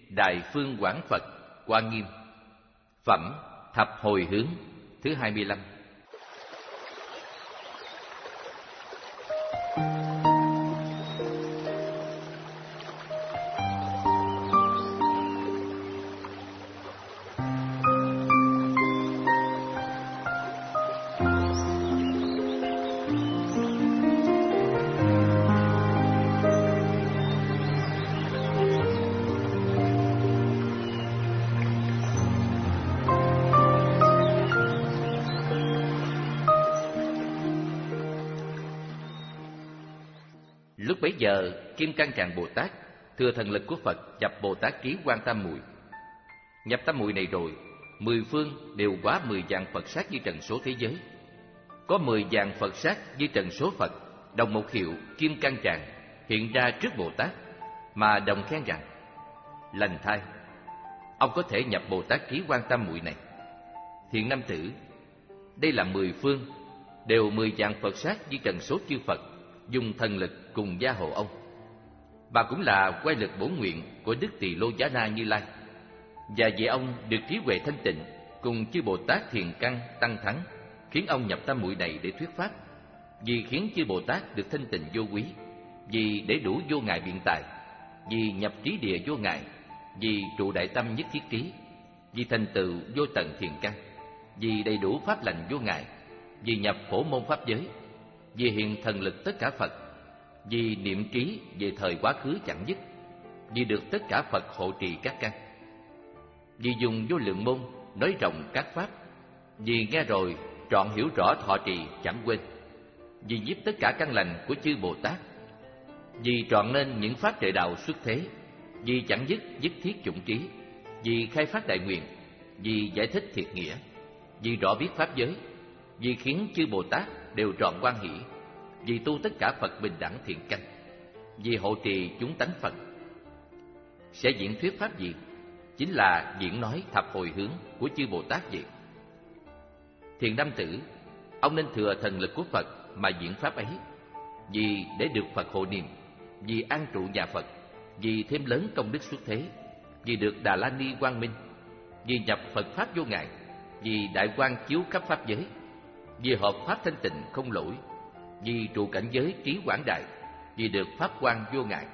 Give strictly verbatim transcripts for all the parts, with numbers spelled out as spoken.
Đại Phương Quảng Phật Quan Nghiêm. Phẩm Thập Hồi Hướng thứ hai mươi lăm. Lúc bấy giờ, Kim Cang Tràng Bồ Tát thừa thần lực của Phật nhập Bồ Tát ký Quan Tam Muội. Nhập tam muội này rồi, mười phương đều hóa mười vạn Phật sát di trần số thế giới. Có mười vạn Phật sát di trần số Phật, đồng một hiệu Kim Cang Tràng hiện ra trước Bồ Tát, mà đồng khen rằng: lành thay, ông có thể nhập Bồ Tát ký Quan Tam Muội này. Thiện nam tử, đây là mười phương đều mười vạn Phật sát di trần số chư Phật dùng thần lực cùng gia hộ ông. Bà cũng là quay lực bổn nguyện của Đức Tỳ Lô Giá Na Như Lai, và vì ông được trí huệ thanh tịnh cùng chư Bồ Tát thiền căn tăng thắng, khiến ông nhập tam muội này để thuyết pháp. Vì khiến chư Bồ Tát được thanh tịnh vô quý, vì để đủ vô ngại biện tài, vì nhập trí địa vô ngại, vì trụ đại tâm nhất thiết trí, vì thành tựu vô tận thiền căn, vì đầy đủ pháp lành vô ngại, vì nhập phổ môn pháp giới, vì hiện thần lực tất cả Phật, vì niệm trí về thời quá khứ chẳng dứt, vì được tất cả Phật hộ trì các căn, vì dùng vô lượng môn nói rộng các pháp, vì nghe rồi trọn hiểu rõ thọ trì chẳng quên, vì giúp tất cả căn lành của chư Bồ Tát, vì trọn nên những pháp trợ đạo xuất thế, vì chẳng dứt dứt thiết chủng trí, vì khai phát đại nguyện, vì giải thích thiệt nghĩa, vì rõ biết pháp giới, vì khiến chư Bồ Tát đều trọn quan hỷ, vì tu tất cả Phật bình đẳng thiện căn, vì hộ trì chúng tánh Phật. Sẽ diễn thuyết pháp gì? Chính là diễn nói thập hồi hướng của chư Bồ Tát vậy. Thiện nam tử, ông nên thừa thần lực của Phật mà diễn pháp ấy, vì để được Phật hộ niệm, vì an trụ nhà Phật, vì thêm lớn công đức xuất thế, vì được Đà La Ni quang minh, vì nhập Phật pháp vô ngại, vì đại quang chiếu khắp pháp giới, vì hợp pháp thanh tịnh không lỗi, vì trụ cảnh giới trí quảng đại, vì được pháp quang vô ngại.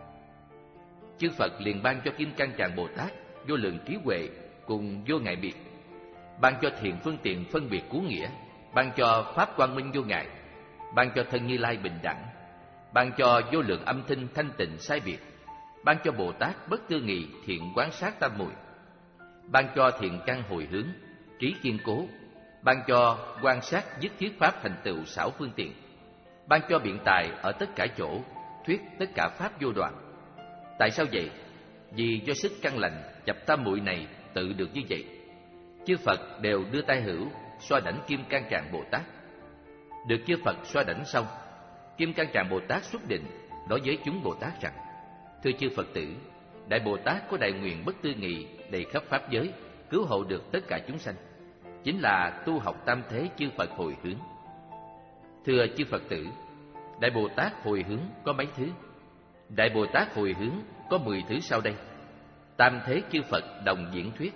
Chư Phật liền ban cho Kim Cang Tràng Bồ Tát vô lượng trí huệ cùng vô ngại biệt, ban cho thiện phương tiện phân biệt cứu nghĩa, ban cho pháp quang minh vô ngại, ban cho thân Như Lai bình đẳng, ban cho vô lượng âm thanh thanh tịnh sai biệt, ban cho Bồ Tát bất tư nghị thiện quán sát tam muội, ban cho thiện căn hồi hướng trí kiên cố, ban cho quan sát dứt thiết pháp thành tựu xảo phương tiện, ban cho biện tài ở tất cả chỗ, thuyết tất cả pháp vô đoạn. Tại sao vậy? Vì do sức căn lành nhập tam muội này tự được như vậy. Chư Phật đều đưa tay hữu xoa đảnh Kim Cang Tràng Bồ Tát. Được chư Phật xoa đảnh xong, Kim Cang Tràng Bồ Tát xuất định nói với chúng Bồ Tát rằng: thưa chư Phật tử, Đại Bồ Tát có đại nguyện bất tư nghị đầy khắp pháp giới, cứu hộ được tất cả chúng sanh, chính là tu học tam thế chư Phật hồi hướng. Thưa chư Phật tử, Đại Bồ Tát hồi hướng có mấy thứ? Đại Bồ Tát hồi hướng có mười thứ sau đây. Tam thế chư Phật đồng diễn thuyết.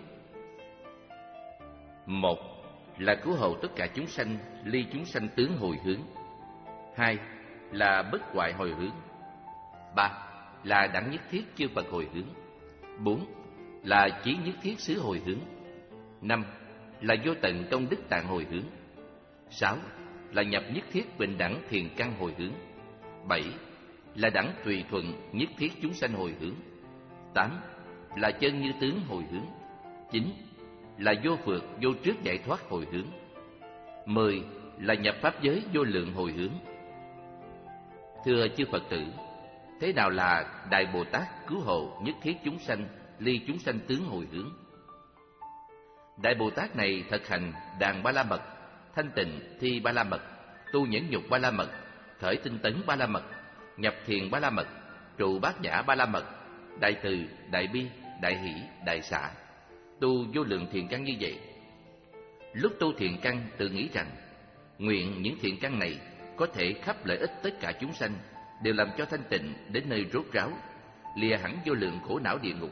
Một là cứu hộ tất cả chúng sanh ly chúng sanh tướng hồi hướng. Hai là bất hoại hồi hướng. Ba là đẳng nhất thiết chư Phật hồi hướng. Bốn là chí nhất thiết xứ hồi hướng. Năm là vô tận công đức tạng hồi hướng. Sáu là nhập nhất thiết bình đẳng thiền căn hồi hướng. Bảy là đẳng tùy thuận nhất thiết chúng sanh hồi hướng. Tám là chân như tướng hồi hướng. Chín là vô phượt vô trước giải thoát hồi hướng. Mười là nhập pháp giới vô lượng hồi hướng. Thưa chư Phật tử, thế nào là Đại Bồ Tát cứu hộ nhất thiết chúng sanh ly chúng sanh tướng hồi hướng? Đại Bồ Tát này thực hành đàn ba la mật, thanh tịnh thi ba la mật, tu nhẫn nhục ba la mật, khởi tinh tấn ba la mật, nhập thiền ba la mật, trụ bát nhã ba la mật, đại từ, đại bi, đại hỷ, đại xả, tu vô lượng thiền căn như vậy. Lúc tu thiền căn tự nghĩ rằng nguyện những thiền căn này có thể khắp lợi ích tất cả chúng sanh, đều làm cho thanh tịnh đến nơi rốt ráo, lìa hẳn vô lượng khổ não địa ngục,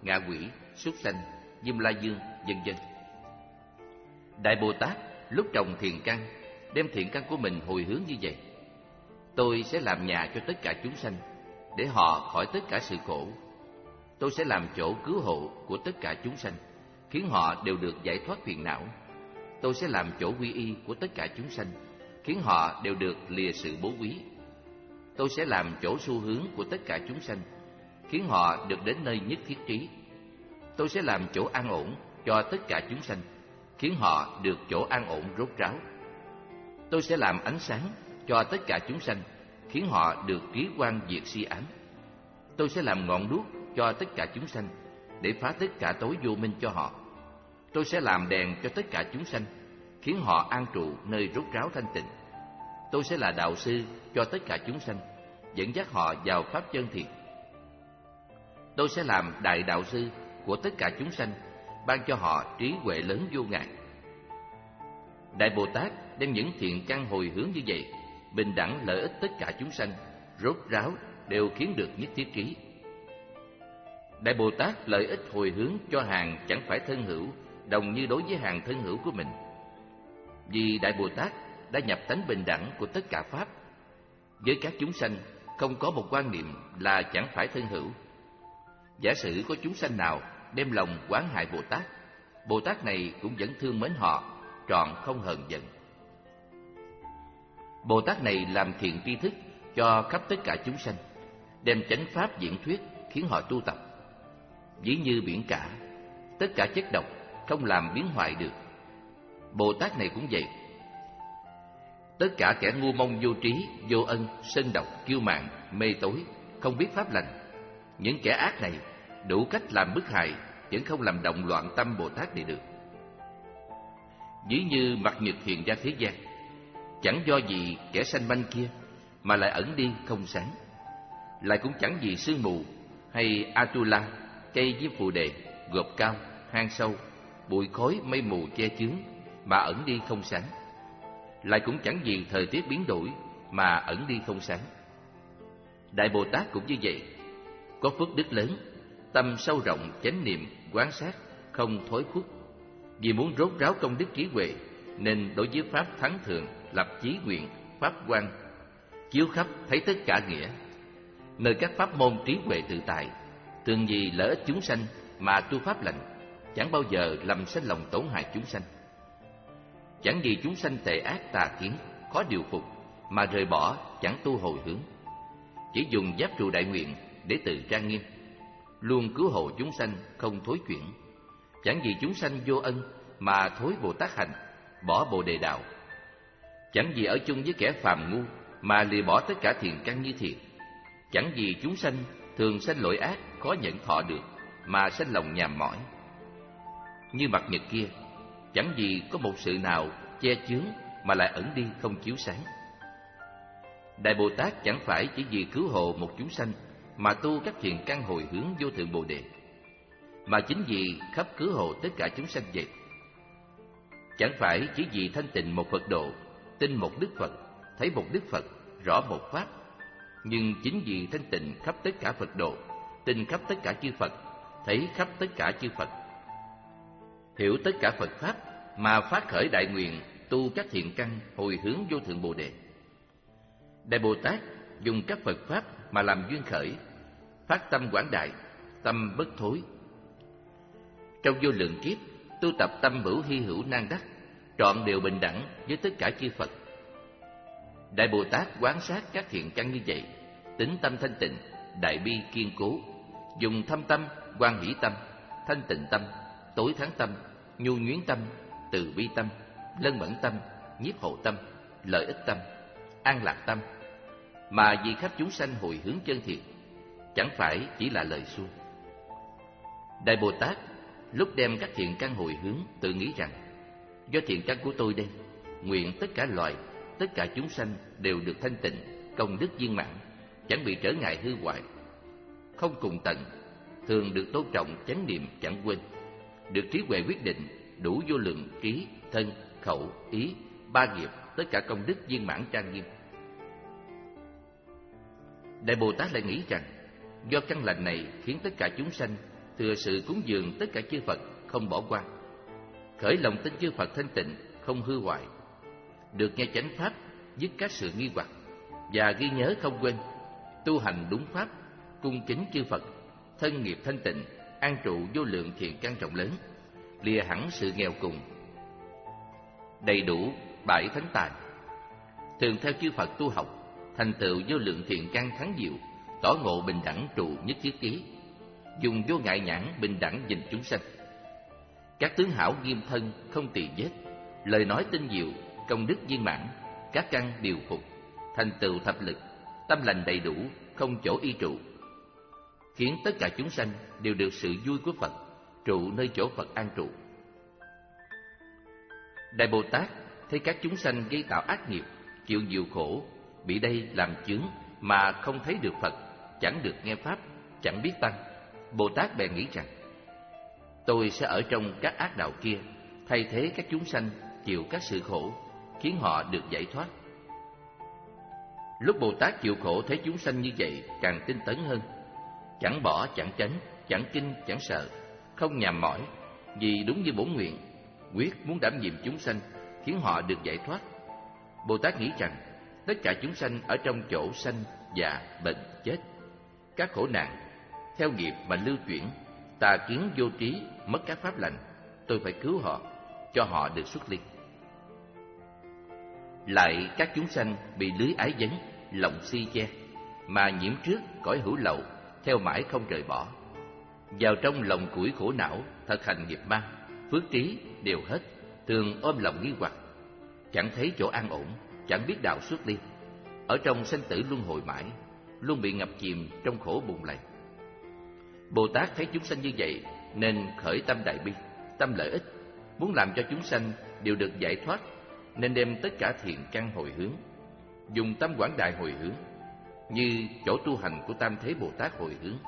ngạ quỷ, súc sanh, Diêm La Dương, vân vân. Đại Bồ Tát lúc trồng thiền căn, đem thiện căn của mình hồi hướng như vậy: tôi sẽ làm nhà cho tất cả chúng sanh, để họ khỏi tất cả sự khổ. Tôi sẽ làm chỗ cứu hộ của tất cả chúng sanh, khiến họ đều được giải thoát phiền não. Tôi sẽ làm chỗ quy y của tất cả chúng sanh, khiến họ đều được lìa sự bố quý. Tôi sẽ làm chỗ xu hướng của tất cả chúng sanh, khiến họ được đến nơi nhất thiết trí. Tôi sẽ làm chỗ an ổn cho tất cả chúng sanh, khiến họ được chỗ an ổn rốt ráo. Tôi sẽ làm ánh sáng cho tất cả chúng sanh, khiến họ được trí quang diệt si ám. Tôi sẽ làm ngọn đuốc cho tất cả chúng sanh, để phá tất cả tối vô minh cho họ. Tôi sẽ làm đèn cho tất cả chúng sanh, khiến họ an trụ nơi rốt ráo thanh tịnh. Tôi sẽ là đạo sư cho tất cả chúng sanh, dẫn dắt họ vào pháp chân thiện. Tôi sẽ làm đại đạo sư của tất cả chúng sanh, ban cho họ trí huệ lớn vô ngại. Đại Bồ Tát đem những thiện căn hồi hướng như vậy, bình đẳng lợi ích tất cả chúng sanh, rốt ráo đều khiến được nhất thiết trí. Đại Bồ Tát lợi ích hồi hướng cho hàng chẳng phải thân hữu, đồng như đối với hàng thân hữu của mình. Vì Đại Bồ Tát đã nhập tánh bình đẳng của tất cả pháp. Với các chúng sanh không có một quan niệm là chẳng phải thân hữu. Giả sử có chúng sanh nào đem lòng oán hại Bồ Tát, Bồ Tát này cũng vẫn thương mến họ, trọn không hờn giận. Bồ Tát này làm thiện tri thức cho khắp tất cả chúng sanh, đem chánh pháp diễn thuyết khiến họ tu tập. Ví như biển cả, tất cả chất độc không làm biến hoại được. Bồ Tát này cũng vậy. Tất cả kẻ ngu mông vô trí, vô ân, sân độc, kiêu mạn, mê tối, không biết pháp lành, những kẻ ác này đủ cách làm bức hại, vẫn không làm động loạn tâm Bồ Tát này được. Ví như mặt nhật hiện ra thế gian, chẳng do gì kẻ sanh manh kia mà lại ẩn đi không sáng. Lại cũng chẳng vì sương mù hay Atula, cây diêm phù đề, gộp cao, hang sâu, bụi khói mây mù che chướng mà ẩn đi không sáng. Lại cũng chẳng vì thời tiết biến đổi mà ẩn đi không sáng. Đại Bồ Tát cũng như vậy, có phước đức lớn, tâm sâu rộng, chánh niệm, quán sát, không thối khuất. Vì muốn rốt ráo công đức trí huệ, nên đối với pháp thắng thường lập chí nguyện, pháp quan, chiếu khắp thấy tất cả nghĩa. Nơi các pháp môn trí huệ tự tại, thường vì lợi ích chúng sanh mà tu pháp lành, chẳng bao giờ lầm sanh lòng tổn hại chúng sanh. Chẳng vì chúng sanh tệ ác tà kiến, khó điều phục mà rời bỏ, chẳng tu hồi hướng. Chỉ dùng giáp trụ đại nguyện để tự trang nghiêm, luôn cứu hộ chúng sanh không thối chuyển. Chẳng vì chúng sanh vô ân mà thối Bồ Tát hành, bỏ Bồ Đề đạo. Chẳng vì ở chung với kẻ phàm ngu mà lìa bỏ tất cả thiện căn như thiện. Chẳng vì chúng sanh thường sanh lỗi ác, khó nhận thọ được mà sanh lòng nhàm mỏi. Như mặt nhật kia, chẳng vì có một sự nào che chướng mà lại ẩn đi không chiếu sáng. Đại Bồ Tát chẳng phải chỉ vì cứu hộ một chúng sanh mà tu các thiện căn hồi hướng vô thượng Bồ Đề, mà chính vì khắp cứu hộ tất cả chúng sanh vậy. Chẳng phải chỉ vì thanh tịnh một Phật độ, tin một Đức Phật, thấy một Đức Phật, rõ một Pháp, nhưng chính vì thanh tịnh khắp tất cả Phật độ, tin khắp tất cả chư Phật, thấy khắp tất cả chư Phật, hiểu tất cả Phật Pháp mà phát khởi đại nguyện tu các thiện căn hồi hướng vô thượng Bồ Đề. Đại Bồ Tát dùng các Phật Pháp mà làm duyên khởi, phát tâm quảng đại, tâm bất thối. Trong vô lượng kiếp, tu tập tâm hữu hy hữu nan đắc, trọn đều bình đẳng với tất cả chư Phật. Đại Bồ Tát quán sát các thiện căn như vậy, tính tâm thanh tịnh, đại bi kiên cố, dùng thâm tâm, quan hỷ tâm, thanh tịnh tâm, tối thắng tâm, nhu nhuyến tâm, từ bi tâm, lân mẫn tâm, nhiếp hộ tâm, lợi ích tâm, an lạc tâm, mà vì khắp chúng sanh hồi hướng chân thiện, chẳng phải chỉ là lời suông. Đại Bồ Tát lúc đem các thiện căn hồi hướng tự nghĩ rằng: do thiện căn của tôi đây, nguyện tất cả loài, tất cả chúng sanh đều được thanh tịnh, công đức viên mãn, chẳng bị trở ngại hư hoại, không cùng tận, thường được tôn trọng, chánh niệm chẳng quên, được trí huệ quyết định, đủ vô lượng trí, thân, khẩu, ý, ba nghiệp, tất cả công đức viên mãn trang nghiêm. Đại Bồ Tát lại nghĩ rằng do căn lành này khiến tất cả chúng sanh thừa sự cúng dường tất cả chư Phật không bỏ qua, khởi lòng tin chư Phật thanh tịnh không hư hoại, được nghe chánh pháp dứt các sự nghi hoặc và ghi nhớ không quên, tu hành đúng pháp, cung kính chư Phật, thân nghiệp thanh tịnh, an trụ vô lượng thiện căn rộng lớn, lìa hẳn sự nghèo cùng, đầy đủ bảy thánh tài, thường theo chư Phật tu học, thành tựu vô lượng thiện căn thắng diệu, tỏ ngộ bình đẳng trụ nhất thiết trí, dùng vô ngại nhãn bình đẳng nhìn chúng sanh. Các tướng hảo nghiêm thân không tỳ vết, lời nói tinh diệu, công đức viên mãn, các căn điều phục, thành tựu thập lực, tâm lành đầy đủ, không chỗ y trụ, khiến tất cả chúng sanh đều được sự vui của Phật, trụ nơi chỗ Phật an trụ. Đại Bồ Tát thấy các chúng sanh gây tạo ác nghiệp, chịu nhiều khổ, bị đây làm chướng mà không thấy được Phật, chẳng được nghe pháp, chẳng biết tăng. Bồ Tát bèn nghĩ rằng, tôi sẽ ở trong các ác đạo kia, thay thế các chúng sanh chịu các sự khổ, khiến họ được giải thoát. Lúc Bồ Tát chịu khổ thấy chúng sanh như vậy, càng tinh tấn hơn, chẳng bỏ chẳng tránh, chẳng kinh chẳng sợ, không nhàm mỏi, vì đúng như bổn nguyện, quyết muốn đảm nhiệm chúng sanh, khiến họ được giải thoát. Bồ Tát nghĩ rằng, tất cả chúng sanh ở trong chỗ sanh, già, bệnh, chết, các khổ nạn, theo nghiệp mà lưu chuyển, tà kiến vô trí, mất các pháp lành, tôi phải cứu họ, cho họ được xuất ly. Lại các chúng sanh bị lưới ái dấn, lòng si che, mà nhiễm trước cõi hữu lậu, theo mãi không rời bỏ, vào trong lòng củi khổ não, thực hành nghiệp ma, phước trí đều hết, thường ôm lòng nghi hoặc, chẳng thấy chỗ an ổn, chẳng biết đạo xuất ly, ở trong sanh tử luân hồi mãi, luôn bị ngập chìm trong khổ bùn lầy. Bồ Tát thấy chúng sanh như vậy, nên khởi tâm đại bi, tâm lợi ích, muốn làm cho chúng sanh đều được giải thoát, nên đem tất cả thiện căn hồi hướng, dùng tâm quảng đại hồi hướng, như chỗ tu hành của Tam Thế Bồ Tát hồi hướng.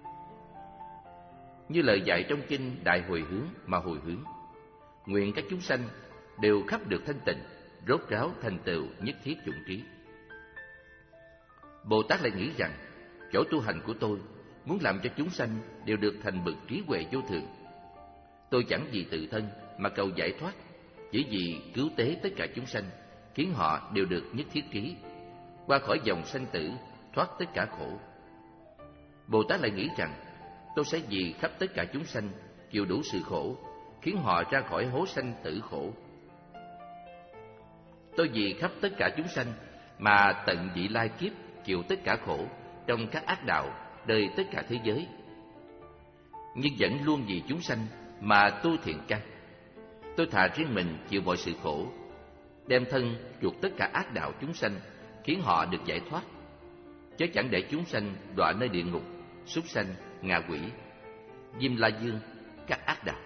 Như lời dạy trong kinh Đại Hồi Hướng mà hồi hướng, nguyện các chúng sanh đều khắp được thanh tịnh, rốt ráo thành tựu nhất thiết chủng trí. Bồ Tát lại nghĩ rằng, chỗ tu hành của tôi muốn làm cho chúng sanh đều được thành bậc trí huệ vô thượng. Tôi chẳng vì tự thân mà cầu giải thoát, chỉ vì cứu tế tất cả chúng sanh, khiến họ đều được nhất thiết trí, qua khỏi dòng sanh tử, thoát tất cả khổ. Bồ Tát lại nghĩ rằng, tôi sẽ vì khắp tất cả chúng sanh chịu đủ sự khổ, khiến họ ra khỏi hố sanh tử khổ. Tôi vì khắp tất cả chúng sanh mà tận vị lai kiếp chịu tất cả khổ trong các ác đạo đời tất cả thế giới, nhưng vẫn luôn vì chúng sanh mà tu thiện căn. Tôi thà riêng mình chịu mọi sự khổ, đem thân chuộc tất cả ác đạo chúng sanh, khiến họ được giải thoát, chứ chẳng để chúng sanh đọa nơi địa ngục, súc sanh, ngạ quỷ, Diêm La Dương, các ác đạo.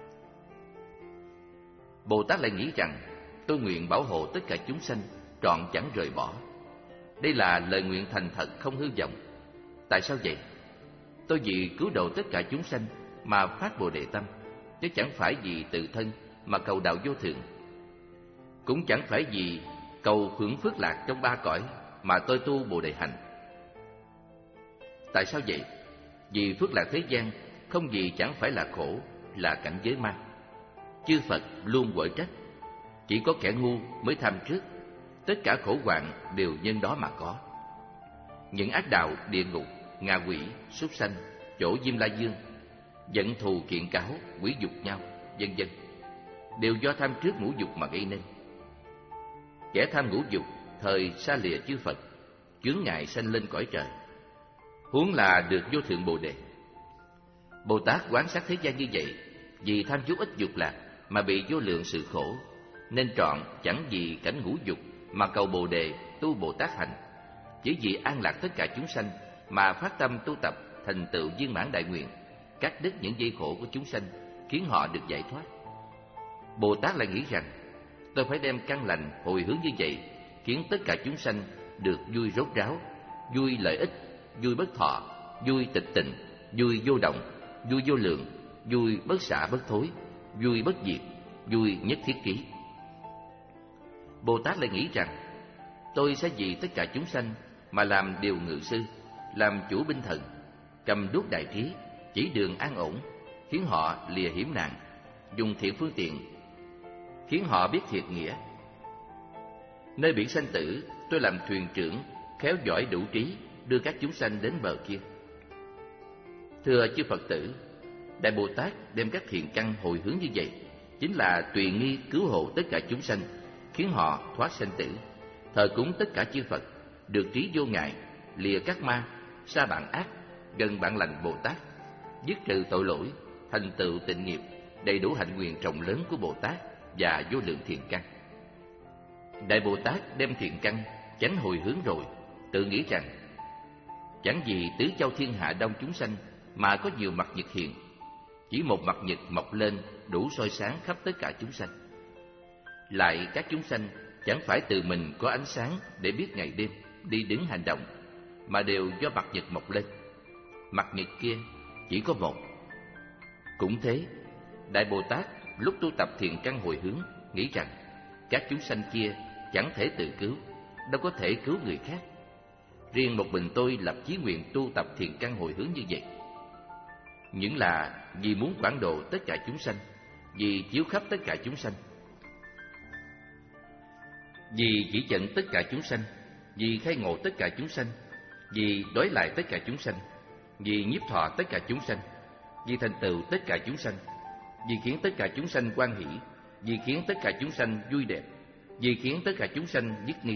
Bồ Tát lại nghĩ rằng, tôi nguyện bảo hộ tất cả chúng sanh, trọn chẳng rời bỏ. Đây là lời nguyện thành thật không hư vọng. Tại sao vậy? Tôi vì cứu độ tất cả chúng sanh mà phát Bồ Đề tâm, chứ chẳng phải vì tự thân mà cầu đạo vô thượng, cũng chẳng phải vì cầu hưởng phước lạc trong ba cõi mà tôi tu Bồ Đề hành. Tại sao vậy? Vì phước lạc thế gian không gì chẳng phải là khổ, là cảnh giới ma. Chư Phật luôn quở trách, chỉ có kẻ ngu mới tham trước, tất cả khổ hoạn đều nhân đó mà có. Những ác đạo địa ngục, ngạ quỷ, súc sanh, chỗ Diêm La Dương, giận thù kiện cáo, quỷ dục nhau, vân vân, đều do tham trước ngũ dục mà gây nên. Kẻ tham ngũ dục thời xa lìa chư Phật, chướng ngại sanh lên cõi trời, huống là được vô thượng Bồ Đề. Bồ Tát quan sát thế gian như vậy, vì tham chút ít dục lạc mà bị vô lượng sự khổ, nên trọn chẳng vì cảnh ngũ dục mà cầu Bồ Đề tu Bồ Tát hành, chỉ vì an lạc tất cả chúng sanh mà phát tâm tu tập thành tựu viên mãn đại nguyện, cắt đứt những dây khổ của chúng sanh, khiến họ được giải thoát. Bồ Tát lại nghĩ rằng, tôi phải đem căn lành hồi hướng như vậy, khiến tất cả chúng sanh được vui rốt ráo, vui lợi ích, vui bất thọ, vui tịch tịnh, vui vô động, vui vô lượng, vui bất xả bất thối, vui bất diệt, vui nhất thiết trí. Bồ Tát lại nghĩ rằng, tôi sẽ vì tất cả chúng sanh mà làm điều ngự sư, làm chủ binh thần, cầm đuốc đại trí, chỉ đường an ổn, khiến họ lìa hiểm nạn, dùng thiện phương tiện, khiến họ biết thiệt nghĩa. Nơi biển sanh tử, tôi làm thuyền trưởng, khéo giỏi đủ trí, đưa các chúng sanh đến bờ kia. Thưa chư Phật tử, Đại Bồ Tát đem các thiện căn hồi hướng như vậy, chính là tùy nghi cứu hộ tất cả chúng sanh, khiến họ thoát sanh tử, thờ cúng tất cả chư Phật, được trí vô ngại, lìa các ma, xa bạn ác, gần bạn lành Bồ Tát, dứt trừ tội lỗi, thành tựu tịnh nghiệp, đầy đủ hạnh nguyện rộng lớn của Bồ Tát và vô lượng thiện căn. Đại Bồ Tát đem thiện căn chánh hồi hướng rồi, tự nghĩ rằng chẳng gì tứ châu thiên hạ đông chúng sanh mà có nhiều mặt nhật hiện, chỉ một mặt nhật mọc lên đủ soi sáng khắp tất cả chúng sanh. Lại các chúng sanh chẳng phải từ mình có ánh sáng để biết ngày đêm, đi đứng hành động, mà đều do mặt nhật mọc lên. Mặt nhật kia chỉ có một. Cũng thế, Đại Bồ Tát lúc tu tập thiện căn hồi hướng nghĩ rằng các chúng sanh kia chẳng thể tự cứu, đâu có thể cứu người khác. Riêng một mình tôi lập chí nguyện tu tập thiện căn hồi hướng như vậy, những là vì muốn quảng độ tất cả chúng sanh, vì chiếu khắp tất cả chúng sanh, vì chỉ dẫn tất cả chúng sanh, vì khai ngộ tất cả chúng sanh, vì đối lại tất cả chúng sanh, vì nhiếp thọ tất cả chúng sanh, vì thành tựu tất cả chúng sanh, vì khiến tất cả chúng sanh hoan hỷ, vì khiến tất cả chúng sanh vui đẹp, vì khiến tất cả chúng sanh dứt nghi.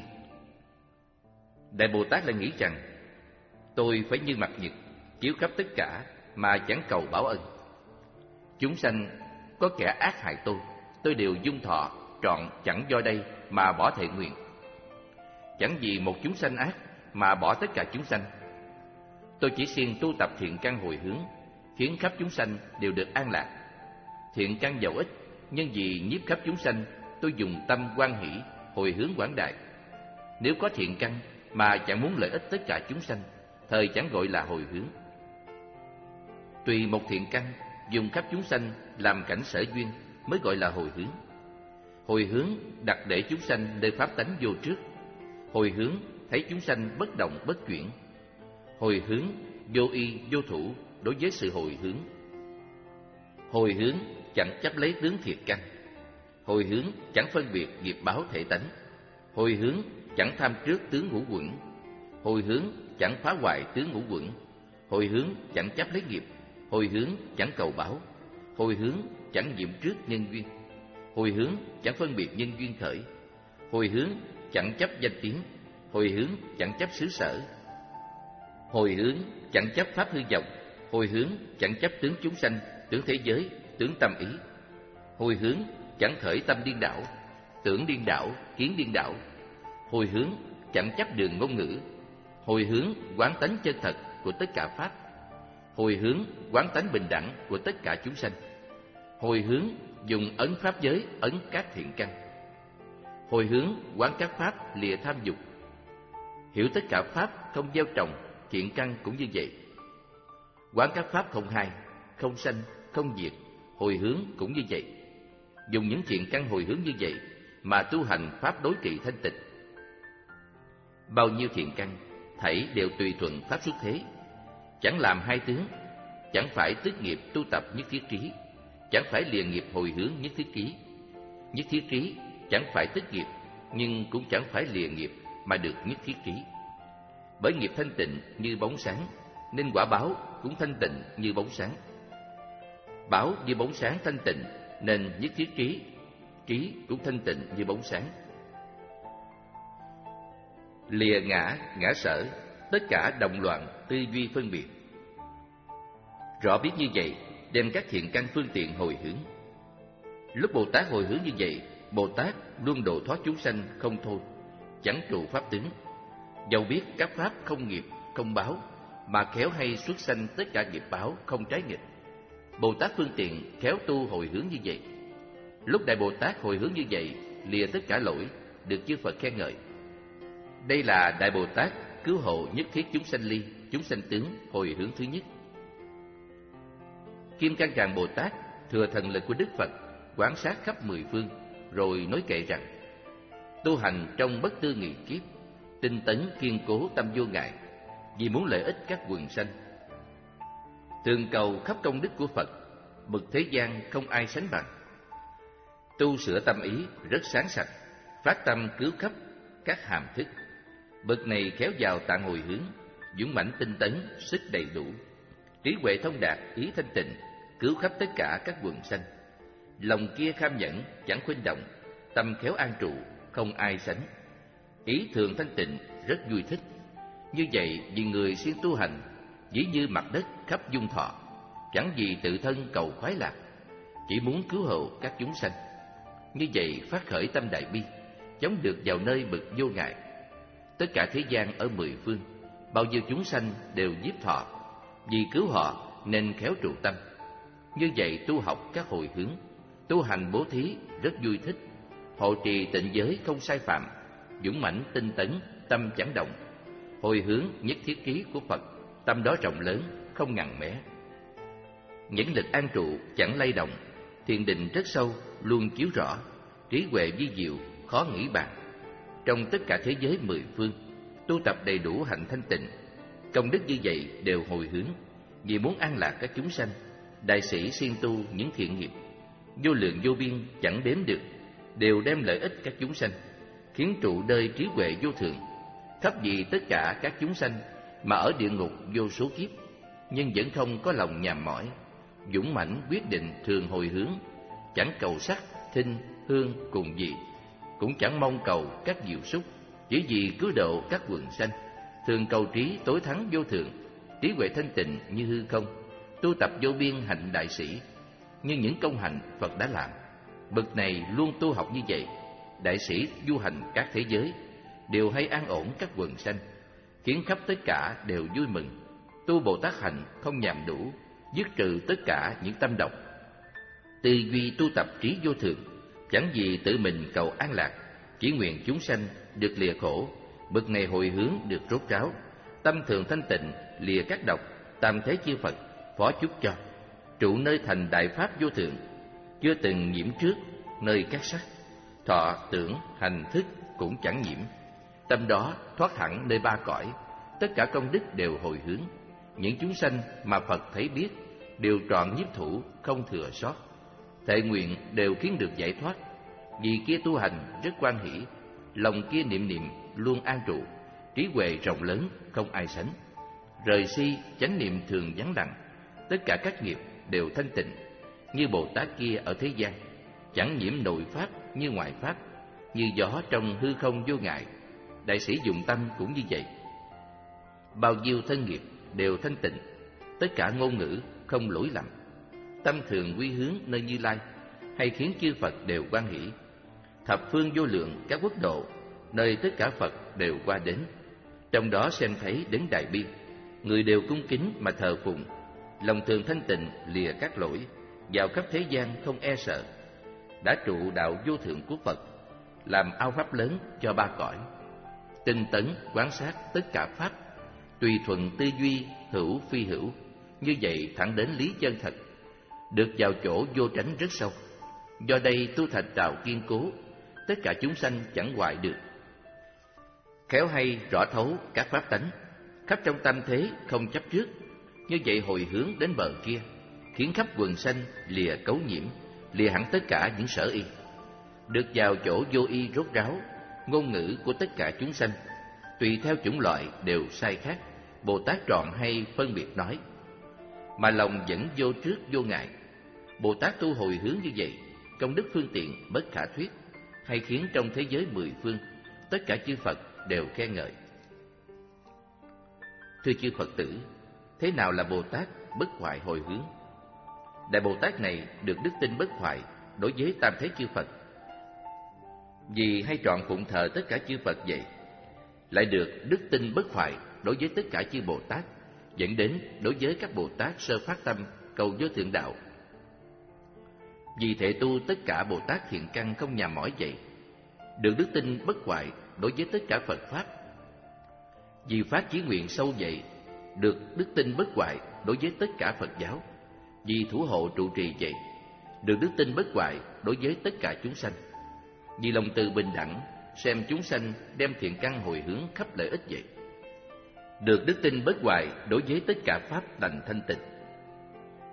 Đại Bồ Tát lại nghĩ rằng tôi phải như mặt nhật chiếu khắp tất cả mà chẳng cầu báo ân. Chúng sanh có kẻ ác hại tôi, tôi đều dung thọ trọn chẳng do đây mà bỏ thệ nguyện. Chẳng vì một chúng sanh ác mà bỏ tất cả chúng sanh. Tôi chỉ siêng tu tập thiện căn hồi hướng, khiến khắp chúng sanh đều được an lạc. Thiện căn dầu ích, nhưng vì nhiếp khắp chúng sanh, tôi dùng tâm hoan hỷ, hồi hướng quảng đại. Nếu có thiện căn mà chẳng muốn lợi ích tất cả chúng sanh, thời chẳng gọi là hồi hướng. Tùy một thiện căn dùng khắp chúng sanh làm cảnh sở duyên mới gọi là hồi hướng. Hồi hướng đặt để chúng sanh nơi pháp tánh vô trước. Hồi hướng thấy chúng sanh bất động bất chuyển. Hồi hướng vô y vô thủ đối với sự hồi hướng. Hồi hướng chẳng chấp lấy tướng thiệt căn. Hồi hướng chẳng phân biệt nghiệp báo thể tánh. Hồi hướng chẳng tham trước tướng ngũ quẩn. Hồi hướng chẳng phá hoại tướng ngũ quẩn. Hồi hướng chẳng chấp lấy nghiệp. Hồi hướng chẳng cầu báo. Hồi hướng chẳng nhiễm trước nhân duyên. Hồi hướng chẳng phân biệt nhân duyên khởi. Hồi hướng chẳng chấp danh tiếng. Hồi hướng chẳng chấp xứ sở. Hồi hướng chẳng chấp pháp hư vọng. Hồi hướng chẳng chấp tướng chúng sanh, tướng thế giới, tướng tâm ý. Hồi hướng chẳng khởi tâm điên đảo, tưởng điên đảo, kiến điên đảo. Hồi hướng chẳng chấp đường ngôn ngữ. Hồi hướng quán tánh chân thật của tất cả pháp. Hồi hướng quán tánh bình đẳng của tất cả chúng sanh. Hồi hướng dùng ấn pháp giới ấn các thiện căn. Hồi hướng quán các pháp lìa tham dục. Hiểu tất cả pháp không gieo trồng, thiện căn cũng như vậy. Quán các pháp không hai, không sanh, không diệt, hồi hướng cũng như vậy. Dùng những thiện căn hồi hướng như vậy mà tu hành pháp đối trị thanh tịnh. Bao nhiêu thiện căn thảy đều tùy thuận pháp xuất thế, chẳng làm hai tướng, chẳng phải tức nghiệp tu tập nhất thiết trí, chẳng phải lìa nghiệp hồi hướng nhất thiết trí. Nhất thiết trí chẳng phải tức nghiệp, nhưng cũng chẳng phải lìa nghiệp mà được nhất thiết trí. Bởi nghiệp thanh tịnh như bóng sáng, nên quả báo cũng thanh tịnh như bóng sáng. Báo như bóng sáng thanh tịnh, nên nhất thiết trí, trí cũng thanh tịnh như bóng sáng. Lìa ngã, ngã sở, tất cả động loạn, tư duy phân biệt. Rõ biết như vậy, đem các thiện căn phương tiện hồi hướng. Lúc Bồ Tát hồi hướng như vậy, Bồ Tát luôn độ thoát chúng sanh không thôi, chẳng trụ pháp tướng. Dầu biết các pháp không nghiệp, không báo, mà khéo hay xuất sanh tất cả nghiệp báo không trái nghịch. Bồ Tát phương tiện khéo tu hồi hướng như vậy. Lúc Đại Bồ Tát hồi hướng như vậy, lìa tất cả lỗi, được chư Phật khen ngợi. Đây là Đại Bồ Tát cứu hộ nhất thiết chúng sanh ly, chúng sanh tướng hồi hướng thứ nhất. Kim Cang Tràng Bồ Tát thừa thần lực của Đức Phật, quán sát khắp mười phương, rồi nói kệ rằng: tu hành trong bất tư nghị kiếp, tinh tấn kiên cố tâm vô ngại, vì muốn lợi ích các quần sanh. thường cầu khắp công đức của Phật, bậc thế gian không ai sánh bằng. Tu sửa tâm ý rất sáng sạch, phát tâm cứu khắp các hàm thức. Bậc này khéo vào tạng hồi hướng, dũng mãnh tinh tấn, sức đầy đủ, trí huệ thông đạt, ý thanh tịnh, cứu khắp tất cả các quần sanh. Lòng kia kham nhẫn, chẳng khuynh động, tâm khéo an trụ, không ai sánh. Ý thường thanh tịnh, rất vui thích. Như vậy vì người siêng tu hành, dĩ như mặt đất khắp dung thọ, chẳng vì tự thân cầu khoái lạc, chỉ muốn cứu hộ các chúng sanh. Như vậy phát khởi tâm đại bi, chống được vào nơi bậc vô ngại. Tất cả thế gian ở mười phương, bao nhiêu chúng sanh đều nhiếp thọ, vì cứu họ nên khéo trụ tâm. Như vậy tu học các hồi hướng, tu hành bố thí rất vui thích, hộ trì tịnh giới không sai phạm, dũng mãnh tinh tấn, tâm chẳng động. Hồi hướng nhất thiết ký của Phật, tâm đó rộng lớn, không ngằn mé. Nhẫn lực an trụ chẳng lay động, thiền định rất sâu, luôn chiếu rõ, trí huệ vi diệu, khó nghĩ bàn. Trong tất cả thế giới mười phương, tu tập đầy đủ hạnh thanh tịnh, công đức như vậy đều hồi hướng, vì muốn an lạc các chúng sanh. Đại sĩ siêng tu những thiện nghiệp, vô lượng vô biên chẳng đếm được, đều đem lợi ích các chúng sanh, khiến trụ đời trí huệ vô thượng, khắp vì tất cả các chúng sanh, mà ở địa ngục vô số kiếp, nhưng vẫn không có lòng nhàm mỏi, dũng mãnh quyết định thường hồi hướng, chẳng cầu sắc, thinh, hương cùng gì, cũng chẳng mong cầu các diệu xúc, chỉ vì cứu độ các quần sanh, thường cầu trí tối thắng vô thượng, trí huệ thanh tịnh như hư không, tu tập vô biên hạnh đại sĩ, như những công hạnh Phật đã làm. Bậc này luôn tu học như vậy, đại sĩ du hành các thế giới, đều hay an ổn các quần sanh, khiến khắp tất cả đều vui mừng. Tu Bồ Tát hạnh không nhàm đủ, dứt trừ tất cả những tâm độc. Tư duy tu tập trí vô thượng, chẳng vì tự mình cầu an lạc, chỉ nguyện chúng sanh được lìa khổ. Bậc này hồi hướng được rốt ráo, tâm thường thanh tịnh, lìa các độc, tam thế chư Phật phó chúc cho, trụ nơi thành đại pháp vô thượng, chưa từng nhiễm trước nơi các sắc, thọ tưởng hành thức cũng chẳng nhiễm. Tâm đó thoát hẳn nơi ba cõi, tất cả công đức đều hồi hướng. Những chúng sanh mà Phật thấy biết, đều trọn nhiếp thủ, không thừa sót. Thệ nguyện đều khiến được giải thoát, vì kia tu hành rất quan hỷ, lòng kia niệm niệm luôn an trụ, trí huệ rộng lớn không ai sánh. Rời si chánh niệm thường vắng lặng, tất cả các nghiệp đều thanh tịnh, như Bồ Tát kia ở thế gian, chẳng nhiễm nội pháp như ngoại pháp, như gió trong hư không vô ngại. Đại sĩ dụng tâm cũng như vậy, bao nhiêu thân nghiệp đều thanh tịnh, tất cả ngôn ngữ không lỗi lầm, tâm thường quy hướng nơi Như Lai, hay khiến chư Phật đều quan hỷ. Thập phương vô lượng các quốc độ, nơi tất cả Phật đều qua đến, trong đó xem thấy đến đại bi, người đều cung kính mà thờ phụng, lòng thường thanh tịnh, lìa các lỗi, vào khắp thế gian không e sợ, đã trụ đạo vô thượng của Phật, làm ao pháp lớn cho ba cõi. Tinh tấn quán sát tất cả pháp, tùy thuận tư duy hữu phi hữu, như vậy thẳng đến lý chân thật, được vào chỗ vô tránh rất sâu. Do đây tu thành đạo kiên cố, tất cả chúng sanh chẳng hoại được. Khéo hay rõ thấu các pháp tánh, khắp trong tâm thế không chấp trước, như vậy hồi hướng đến bờ kia, khiến khắp quần sanh lìa cấu nhiễm, lìa hẳn tất cả những sở y, được vào chỗ vô y rốt ráo. Ngôn ngữ của tất cả chúng sanh tùy theo chủng loại đều sai khác, Bồ Tát trọn hay phân biệt nói, mà lòng vẫn vô trước vô ngại. Bồ Tát tu hồi hướng như vậy, công đức phương tiện bất khả thuyết, hay khiến trong thế giới mười phương tất cả chư Phật đều khen ngợi. Thưa chư Phật tử, thế nào là Bồ Tát bất hoại hồi hướng? Đại Bồ Tát này được đức tin bất hoại đối với tam thế chư Phật, vì hay trọn phụng thờ tất cả chư Phật vậy, lại được đức tin bất hoại đối với tất cả chư Bồ Tát, dẫn đến đối với các Bồ Tát sơ phát tâm cầu vô thượng đạo. Vì thể tu tất cả Bồ Tát thiện căn không nhàm mỏi vậy, được đức tin bất hoại đối với tất cả Phật Pháp. Vì phát chí nguyện sâu vậy, được đức tin bất hoại đối với tất cả Phật giáo. Vì thủ hộ trụ trì vậy, được đức tin bất hoại đối với tất cả chúng sanh. Vì lòng từ bình đẳng, xem chúng sanh đem thiện căn hồi hướng khắp lợi ích vậy, được đức tin bất hoại đối với tất cả pháp lành thanh tịnh.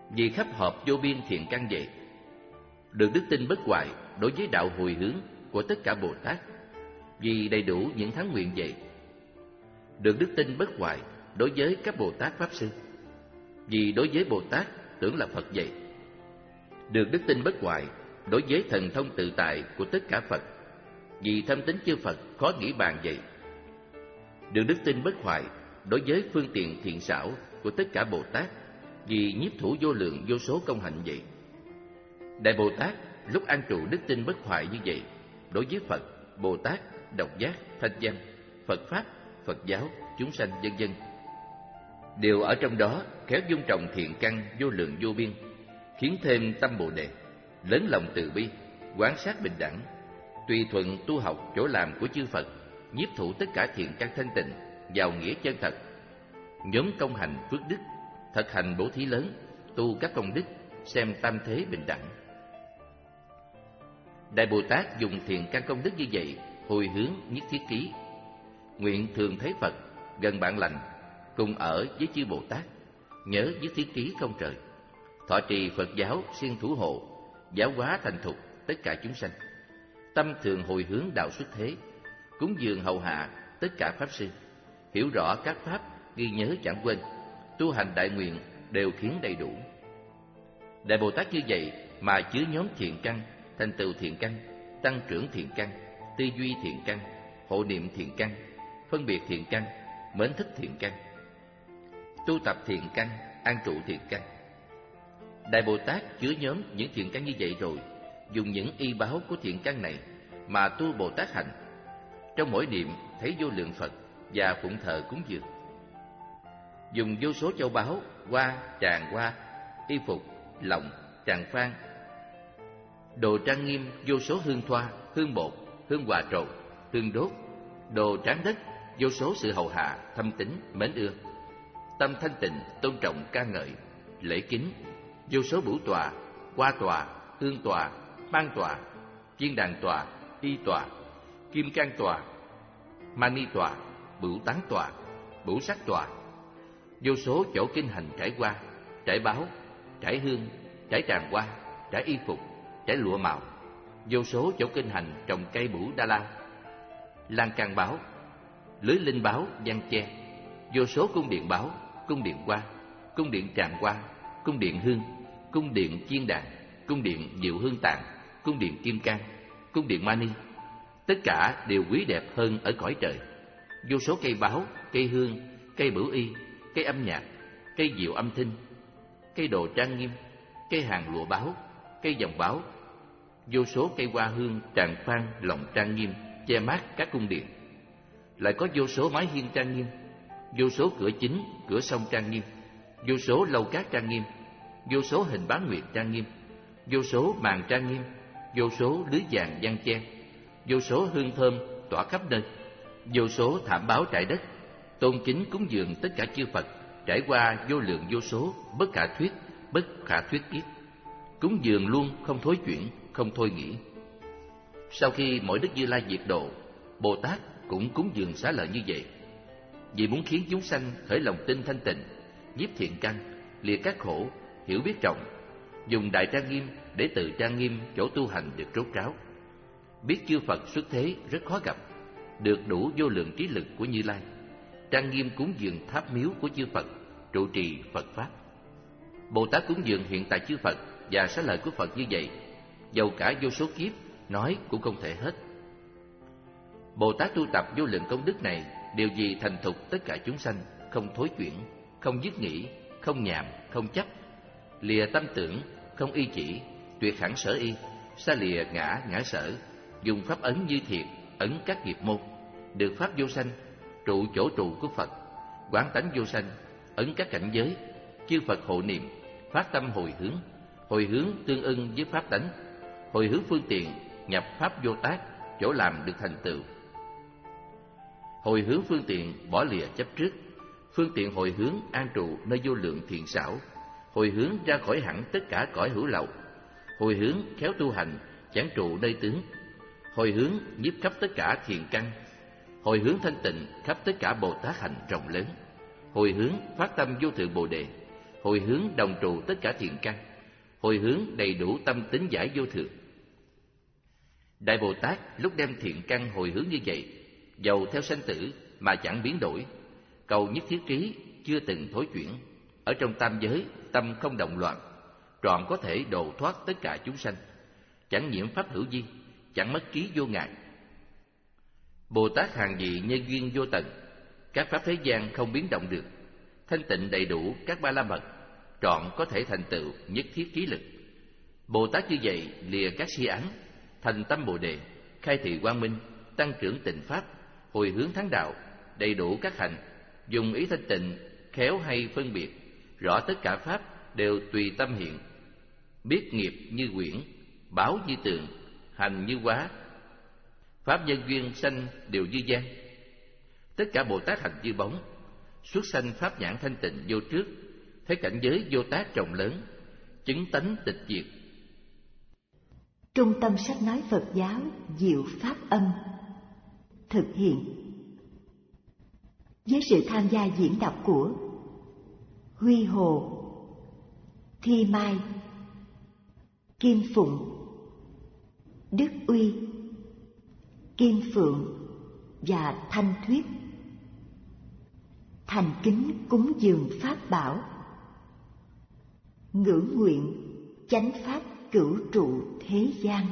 Vì khắp hợp vô biên thiện căn vậy, được đức tin bất hoại đối với đạo hồi hướng của tất cả Bồ Tát. Vì đầy đủ những thắng nguyện vậy, được đức tin bất hoại đối với các Bồ Tát Pháp Sư. Vì đối với Bồ Tát tưởng là Phật vậy, được đức tin bất hoại đối với thần thông tự tại của tất cả Phật. Vì thâm tín chư Phật khó nghĩ bàn vậy, được đức tin bất hoại đối với phương tiện thiện xảo của tất cả Bồ Tát. Vì nhiếp thủ vô lượng vô số công hạnh vậy, Đại Bồ Tát lúc an trụ đức tin bất hoại như vậy đối với Phật, Bồ Tát, độc giác, thanh văn, Phật Pháp, Phật giáo, chúng sanh vân vân, đều ở trong đó khéo dung trồng thiện căn vô lượng vô biên, khiến thêm tâm Bồ Đề, lớn lòng từ bi, quán sát bình đẳng, tùy thuận tu học chỗ làm của chư Phật, nhiếp thủ tất cả thiện căn thanh tịnh vào nghĩa chân thật, nhóm công hành phước đức, thực hành bố thí lớn, tu các công đức, xem tam thế bình đẳng. Đại Bồ Tát dùng thiện căn công đức như vậy hồi hướng nhất thiết ký, nguyện thường thấy Phật, gần bạn lành, cùng ở với chư Bồ Tát, nhớ nhất thiết ký không trời, thọ trì Phật giáo siêng thủ hộ, giáo hóa thành thục tất cả chúng sanh, tâm thường hồi hướng đạo xuất thế, cúng dường hầu hạ tất cả Pháp Sư, hiểu rõ các Pháp, ghi nhớ chẳng quên, tu hành đại nguyện đều khiến đầy đủ. Đại Bồ Tát như vậy mà chứa nhóm thiện căn, thành tựu thiện căn, tăng trưởng thiện căn, tư duy thiện căn, hộ niệm thiện căn, phân biệt thiện căn, mến thích thiện căn, tu tập thiện căn, an trụ thiện căn. Đại Bồ Tát chứa nhóm những thiện căn như vậy rồi, dùng những y báo của thiện căn này mà tu Bồ Tát hành. Trong mỗi niệm thấy vô lượng Phật và phụng thờ cúng dường, dùng vô số châu báu, hoa, tràng hoa, y phục, lọng, tràng phan, đồ trang nghiêm, vô số hương thoa, hương bột, hương hòa trầu, hương đốt, đồ tráng đất, vô số sự hầu hạ, thâm tín, mến ưa, tâm thanh tịnh, tôn trọng, ca ngợi, lễ kính, vô số bửu tọa, hoa tọa, hương tọa, ban tọa, chiên đàn tọa, y tọa, kim cang tọa, mani tọa, bửu tán tọa, bửu sắc tọa, vô số chỗ kinh hành trải qua, trải báo, trải hương, trải tràng hoa, trải y phục, trải lụa màu, vô số chỗ kinh hành trồng cây bửu đa la, lan can báo, lưới linh báo giăng che, vô số cung điện báo, cung điện hoa, cung điện tràng hoa, cung điện hương, cung điện chiên đàn, cung điện diệu hương tạng, cung điện kim cang, cung điện mani, tất cả đều quý đẹp hơn ở cõi trời. Vô số cây báo, cây hương, cây bửu y, cây âm nhạc, cây diệu âm thanh, cây đồ trang nghiêm, cây hàng lụa báo, cây vòng báo, vô số cây hoa hương, tràng phan, lọng trang nghiêm, che mát các cung điện. Lại có vô số mái hiên trang nghiêm, vô số cửa chính, cửa sông trang nghiêm, vô số lâu cát trang nghiêm, vô số hình bán nguyệt trang nghiêm, vô số màn trang nghiêm, vô số lưới vàng giăng che, vô số hương thơm tỏa khắp nơi, vô số thảm báo trải đất, tôn kính cúng dường tất cả chư Phật, trải qua vô lượng vô số, bất khả thuyết, bất khả thuyết kiếp, cúng dường luôn không thối chuyển, không thôi nghĩ. Sau khi mỗi Đức Như Lai diệt độ, Bồ Tát cũng cúng dường xá lợi như vậy, vì muốn khiến chúng sanh khởi lòng tin thanh tịnh, nhiếp thiện căn, lìa các khổ, hiểu biết rộng, dùng đại trang nghiêm để tự trang nghiêm chỗ tu hành được rốt ráo. Biết chư Phật xuất thế rất khó gặp, được đủ vô lượng trí lực của Như Lai, trang nghiêm cúng dường tháp miếu của chư Phật, trụ trì Phật Pháp. Bồ Tát cúng dường hiện tại chư Phật và xá lợi của Phật như vậy, dầu cả vô số kiếp, nói cũng không thể hết. Bồ Tát tu tập vô lượng công đức này đều vì thành thục tất cả chúng sanh, không thối chuyển, không dứt nghĩ, không nhàm, không chấp, lìa tâm tưởng, không y chỉ, tuyệt hẳn sở y, xa lìa ngã ngã sở, dùng pháp ấn như thiệt, ấn các nghiệp môn, được pháp vô sanh, trụ chỗ trụ của Phật, quán tánh vô sanh, ấn các cảnh giới, chư Phật hộ niệm, phát tâm hồi hướng, hồi hướng tương ưng với pháp tánh, hồi hướng phương tiện, nhập pháp vô tác, chỗ làm được thành tựu. Hồi hướng phương tiện bỏ lìa chấp trước, phương tiện hồi hướng an trụ nơi vô lượng thiện xảo, hồi hướng ra khỏi hẳn tất cả cõi hữu lậu, hồi hướng khéo tu hành chẳng trụ nơi tướng, hồi hướng nhiếp khắp tất cả thiện căn, hồi hướng thanh tịnh khắp tất cả Bồ Tát hành rộng lớn, hồi hướng phát tâm vô thượng Bồ Đề, hồi hướng đồng trụ tất cả thiện căn, hồi hướng đầy đủ tâm tính giải vô thượng. Đại Bồ Tát lúc đem thiện căn hồi hướng như vậy, dầu theo sanh tử mà chẳng biến đổi, cầu nhất thiết trí chưa từng thối chuyển, ở trong tam giới tâm không động loạn, trọn có thể độ thoát tất cả chúng sanh, chẳng nhiễm pháp hữu vi, chẳng mất trí vô ngại. Bồ Tát hàng vị nhân duyên vô tận, các pháp thế gian không biến động được, thanh tịnh đầy đủ các ba la mật, trọn có thể thành tựu nhất thiết trí lực. Bồ Tát như vậy lìa các si ái, thành tâm Bồ đề, khai thị quang minh, tăng trưởng tịnh pháp, hồi hướng thắng đạo, đầy đủ các hạnh, dùng ý thanh tịnh, khéo hay phân biệt, rõ tất cả pháp đều tùy tâm hiện, biết nghiệp như quyển, báo như tường, hành như hóa, pháp nhân duyên sanh đều như gian. Tất cả Bồ Tát hành như bóng, xuất sanh pháp nhãn thanh tịnh vô trước, thấy cảnh giới vô tác rộng lớn, chứng tánh tịch diệt. Trung tâm sách nói Phật giáo Diệu Pháp Âm thực hiện với sự tham gia diễn đọc của Huy Hồ, Thi Mai, Kim Phụng, Đức Uy, Kim Phượng và Thanh Thuyết. Thành kính cúng dường pháp bảo, ngưỡng nguyện chánh pháp cửu trụ thế gian.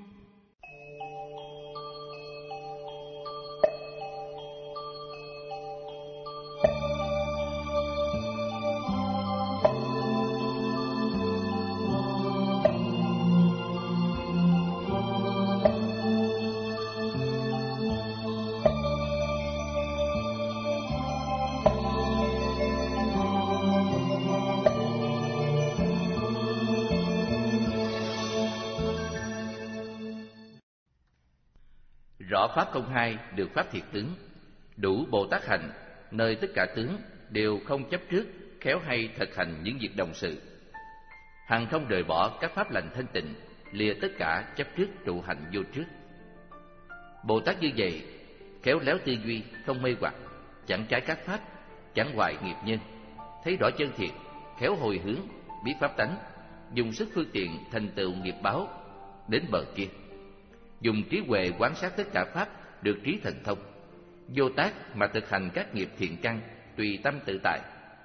Rõ pháp không hai được pháp thiệt tướng, đủ Bồ Tát hành, nơi tất cả tướng đều không chấp trước, khéo hay thực hành những việc đồng sự. Hằng không rời bỏ các pháp lành thanh tịnh, lìa tất cả chấp trước trụ hành vô trước. Bồ Tát như vậy, khéo léo tư duy, không mê hoặc, chẳng trái các pháp, chẳng hoại nghiệp nhân, thấy rõ chân thiện, khéo hồi hướng, biết pháp tánh, dùng sức phương tiện thành tựu nghiệp báo đến bờ kia. Dùng trí huệ quan sát tất cả pháp, được trí thần thông, vô tác mà thực hành các nghiệp thiện căn, tùy tâm tự tại.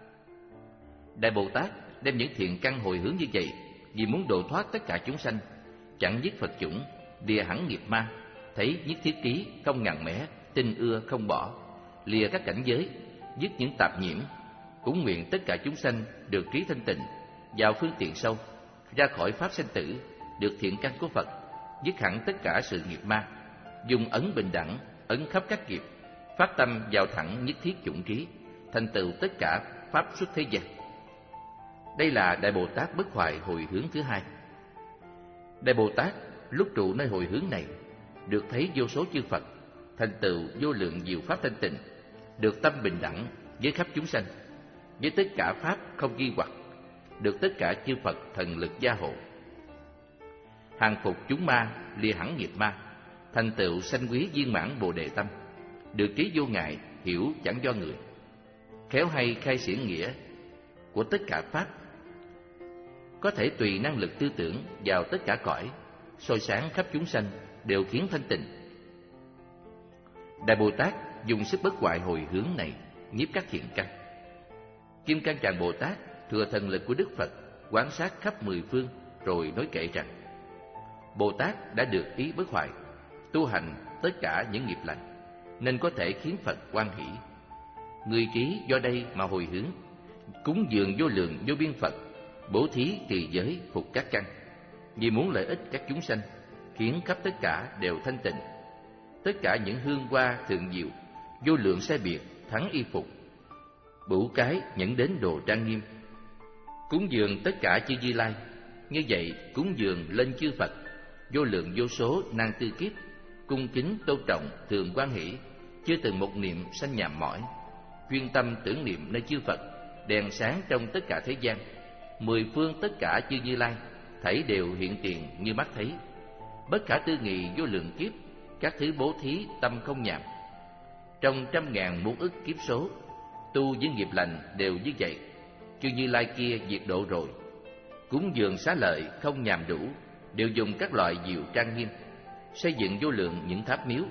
Đại Bồ Tát đem những thiện căn hồi hướng như vậy, vì muốn độ thoát tất cả chúng sanh, chẳng giết Phật chủng, lìa hẳn nghiệp ma, thấy nhất thiết trí không ngàn mẻ, tin ưa không bỏ, lìa các cảnh giới, dứt những tạp nhiễm, cũng nguyện tất cả chúng sanh được trí thanh tịnh, vào phương tiện sâu, ra khỏi pháp sanh tử, được thiện căn của Phật, dứt hẳn tất cả sự nghiệp ma, dùng ấn bình đẳng, ấn khắp các nghiệp, phát tâm vào thẳng nhất thiết chủng trí, thành tựu tất cả pháp xuất thế gian. Đây là Đại Bồ Tát bất hoại hồi hướng thứ hai. Đại Bồ Tát lúc trụ nơi hồi hướng này, được thấy vô số chư Phật, thành tựu vô lượng diệu pháp thanh tịnh, được tâm bình đẳng với khắp chúng sanh, với tất cả pháp không nghi hoặc, được tất cả chư Phật thần lực gia hộ, hàng phục chúng ma, lìa hẳn nghiệp ma, thành tựu sanh quý viên mãn Bồ đề tâm, được trí vô ngại, hiểu chẳng do người, khéo hay khai triển nghĩa của tất cả pháp, có thể tùy năng lực tư tưởng vào tất cả cõi, soi sáng khắp chúng sanh, đều khiến thanh tịnh. Đại Bồ Tát dùng sức bất hoại hồi hướng này nhiếp các thiện căn. Kim Cang Tràng Bồ Tát thừa thần lực của Đức Phật, quan sát khắp mười phương, rồi nói kệ rằng: Bồ Tát đã được ý bất hoại, tu hành tất cả những nghiệp lành, nên có thể khiến Phật hoan hỷ. Người trí do đây mà hồi hướng, cúng dường vô lượng vô biên Phật, bố thí trì giới phục các căn, vì muốn lợi ích các chúng sanh, khiến khắp tất cả đều thanh tịnh. Tất cả những hương hoa thượng diệu, vô lượng sai biệt, thắng y phục, bửu cái nhẫn đến đồ trang nghiêm, cúng dường tất cả chư Như Lai. Như vậy cúng dường lên chư Phật, vô lượng vô số nan tư kiếp, cung kính tôn trọng thường quan hỷ, chưa từng một niệm sanh nhàm mỏi, chuyên tâm tưởng niệm nơi chư Phật, đèn sáng trong tất cả thế gian, mười phương tất cả chư Như Lai, thảy đều hiện tiền như mắt thấy. Bất khả tư nghị vô lượng kiếp, các thứ bố thí tâm không nhàm. Trong trăm ngàn muôn ức kiếp số, tu với nghiệp lành đều như vậy, chư Như Lai kia diệt độ rồi. Cúng dường xá lợi không nhàm đủ, đều dùng các loại diệu trang nghiêm, xây dựng vô lượng những tháp miếu,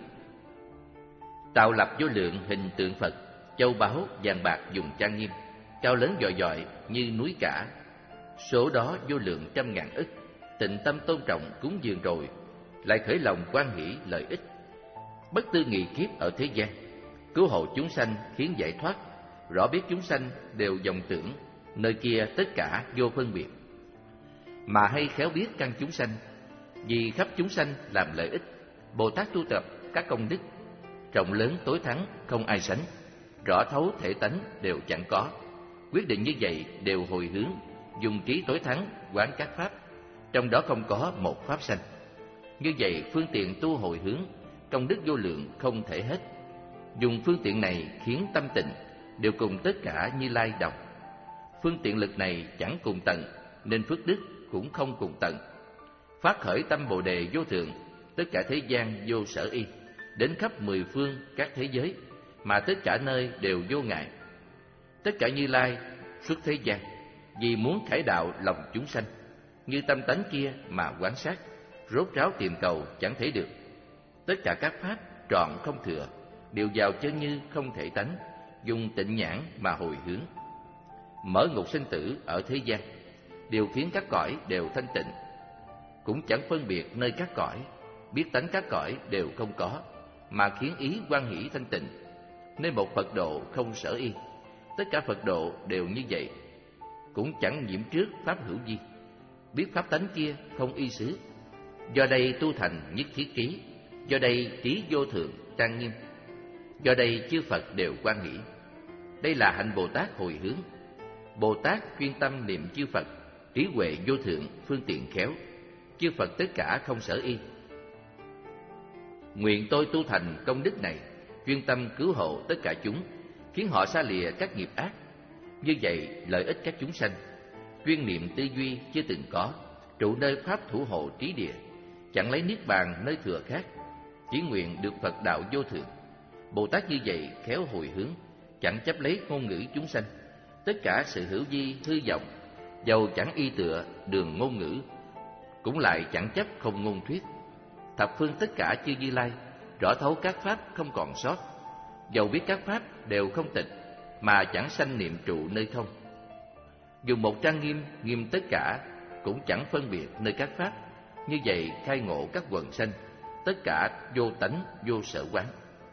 tạo lập vô lượng hình tượng Phật, châu báu vàng bạc dùng trang nghiêm, cao lớn dọi dọi như núi cả, số đó vô lượng trăm ngàn ức. Tịnh tâm tôn trọng cúng dường rồi, lại khởi lòng quan hỷ lợi ích, bất tư nghị kiếp ở thế gian, cứu hộ chúng sanh khiến giải thoát, rõ biết chúng sanh đều vọng tưởng, nơi kia tất cả vô phân biệt. Mà hay khéo biết căn chúng sanh, vì khắp chúng sanh làm lợi ích, Bồ Tát tu tập các công đức, rộng lớn tối thắng không ai sánh, rõ thấu thể tánh đều chẳng có. Quyết định như vậy đều hồi hướng, dùng trí tối thắng quán các pháp, trong đó không có một pháp sanh. Như vậy phương tiện tu hồi hướng, công đức vô lượng không thể hết. Dùng phương tiện này khiến tâm tịnh, đều cùng tất cả Như Lai đồng. Phương tiện lực này chẳng cùng tận, nên phước đức cũng không cùng tận. Phát khởi tâm Bồ Đề vô thượng, tất cả thế gian vô sở y, đến khắp mười phương các thế giới, mà tất cả nơi đều vô ngại. Tất cả Như Lai xuất thế gian, vì muốn khải đạo lòng chúng sanh, như tâm tánh kia mà quán sát, rốt ráo tìm cầu chẳng thể được. Tất cả các pháp trọn không thừa, đều vào chân như không thể tánh, dùng tịnh nhãn mà hồi hướng. Mở ngục sinh tử ở thế gian, điều khiến các cõi đều thanh tịnh, cũng chẳng phân biệt nơi các cõi, biết tánh các cõi đều không có, mà khiến ý hoan hỷ thanh tịnh, nên một Phật độ không sở y. Tất cả Phật độ đều như vậy, cũng chẳng nhiễm trước pháp hữu vi, biết pháp tánh kia không y xứ. Do đây tu thành nhất thiết trí, do đây trí vô thượng trang nghiêm, do đây chư Phật đều quan hỷ. Đây là hạnh Bồ Tát hồi hướng. Bồ Tát chuyên tâm niệm chư Phật, trí huệ vô thượng, phương tiện khéo, chư Phật tất cả không sở y. Nguyện tôi tu thành công đức này, chuyên tâm cứu hộ tất cả chúng, khiến họ xa lìa các nghiệp ác. Như vậy lợi ích các chúng sanh, chuyên niệm tư duy chưa từng có, trụ nơi pháp thủ hộ trí địa, chẳng lấy niết bàn nơi thừa khác, chỉ nguyện được Phật đạo vô thượng. Bồ Tát như vậy khéo hồi hướng, chẳng chấp lấy ngôn ngữ chúng sanh, tất cả sự hữu vi hư vọng, dầu chẳng y tựa đường ngôn ngữ, cũng lại chẳng chấp không ngôn thuyết. Thập phương tất cả chư Như Lai, rõ thấu các pháp không còn sót, dầu biết các pháp đều không tịch, mà chẳng sanh niệm trụ nơi không. Dùng một trang nghiêm nghiêm tất cả, cũng chẳng phân biệt nơi các pháp. Như vậy khai ngộ các quần sanh, tất cả vô tánh vô sở quán.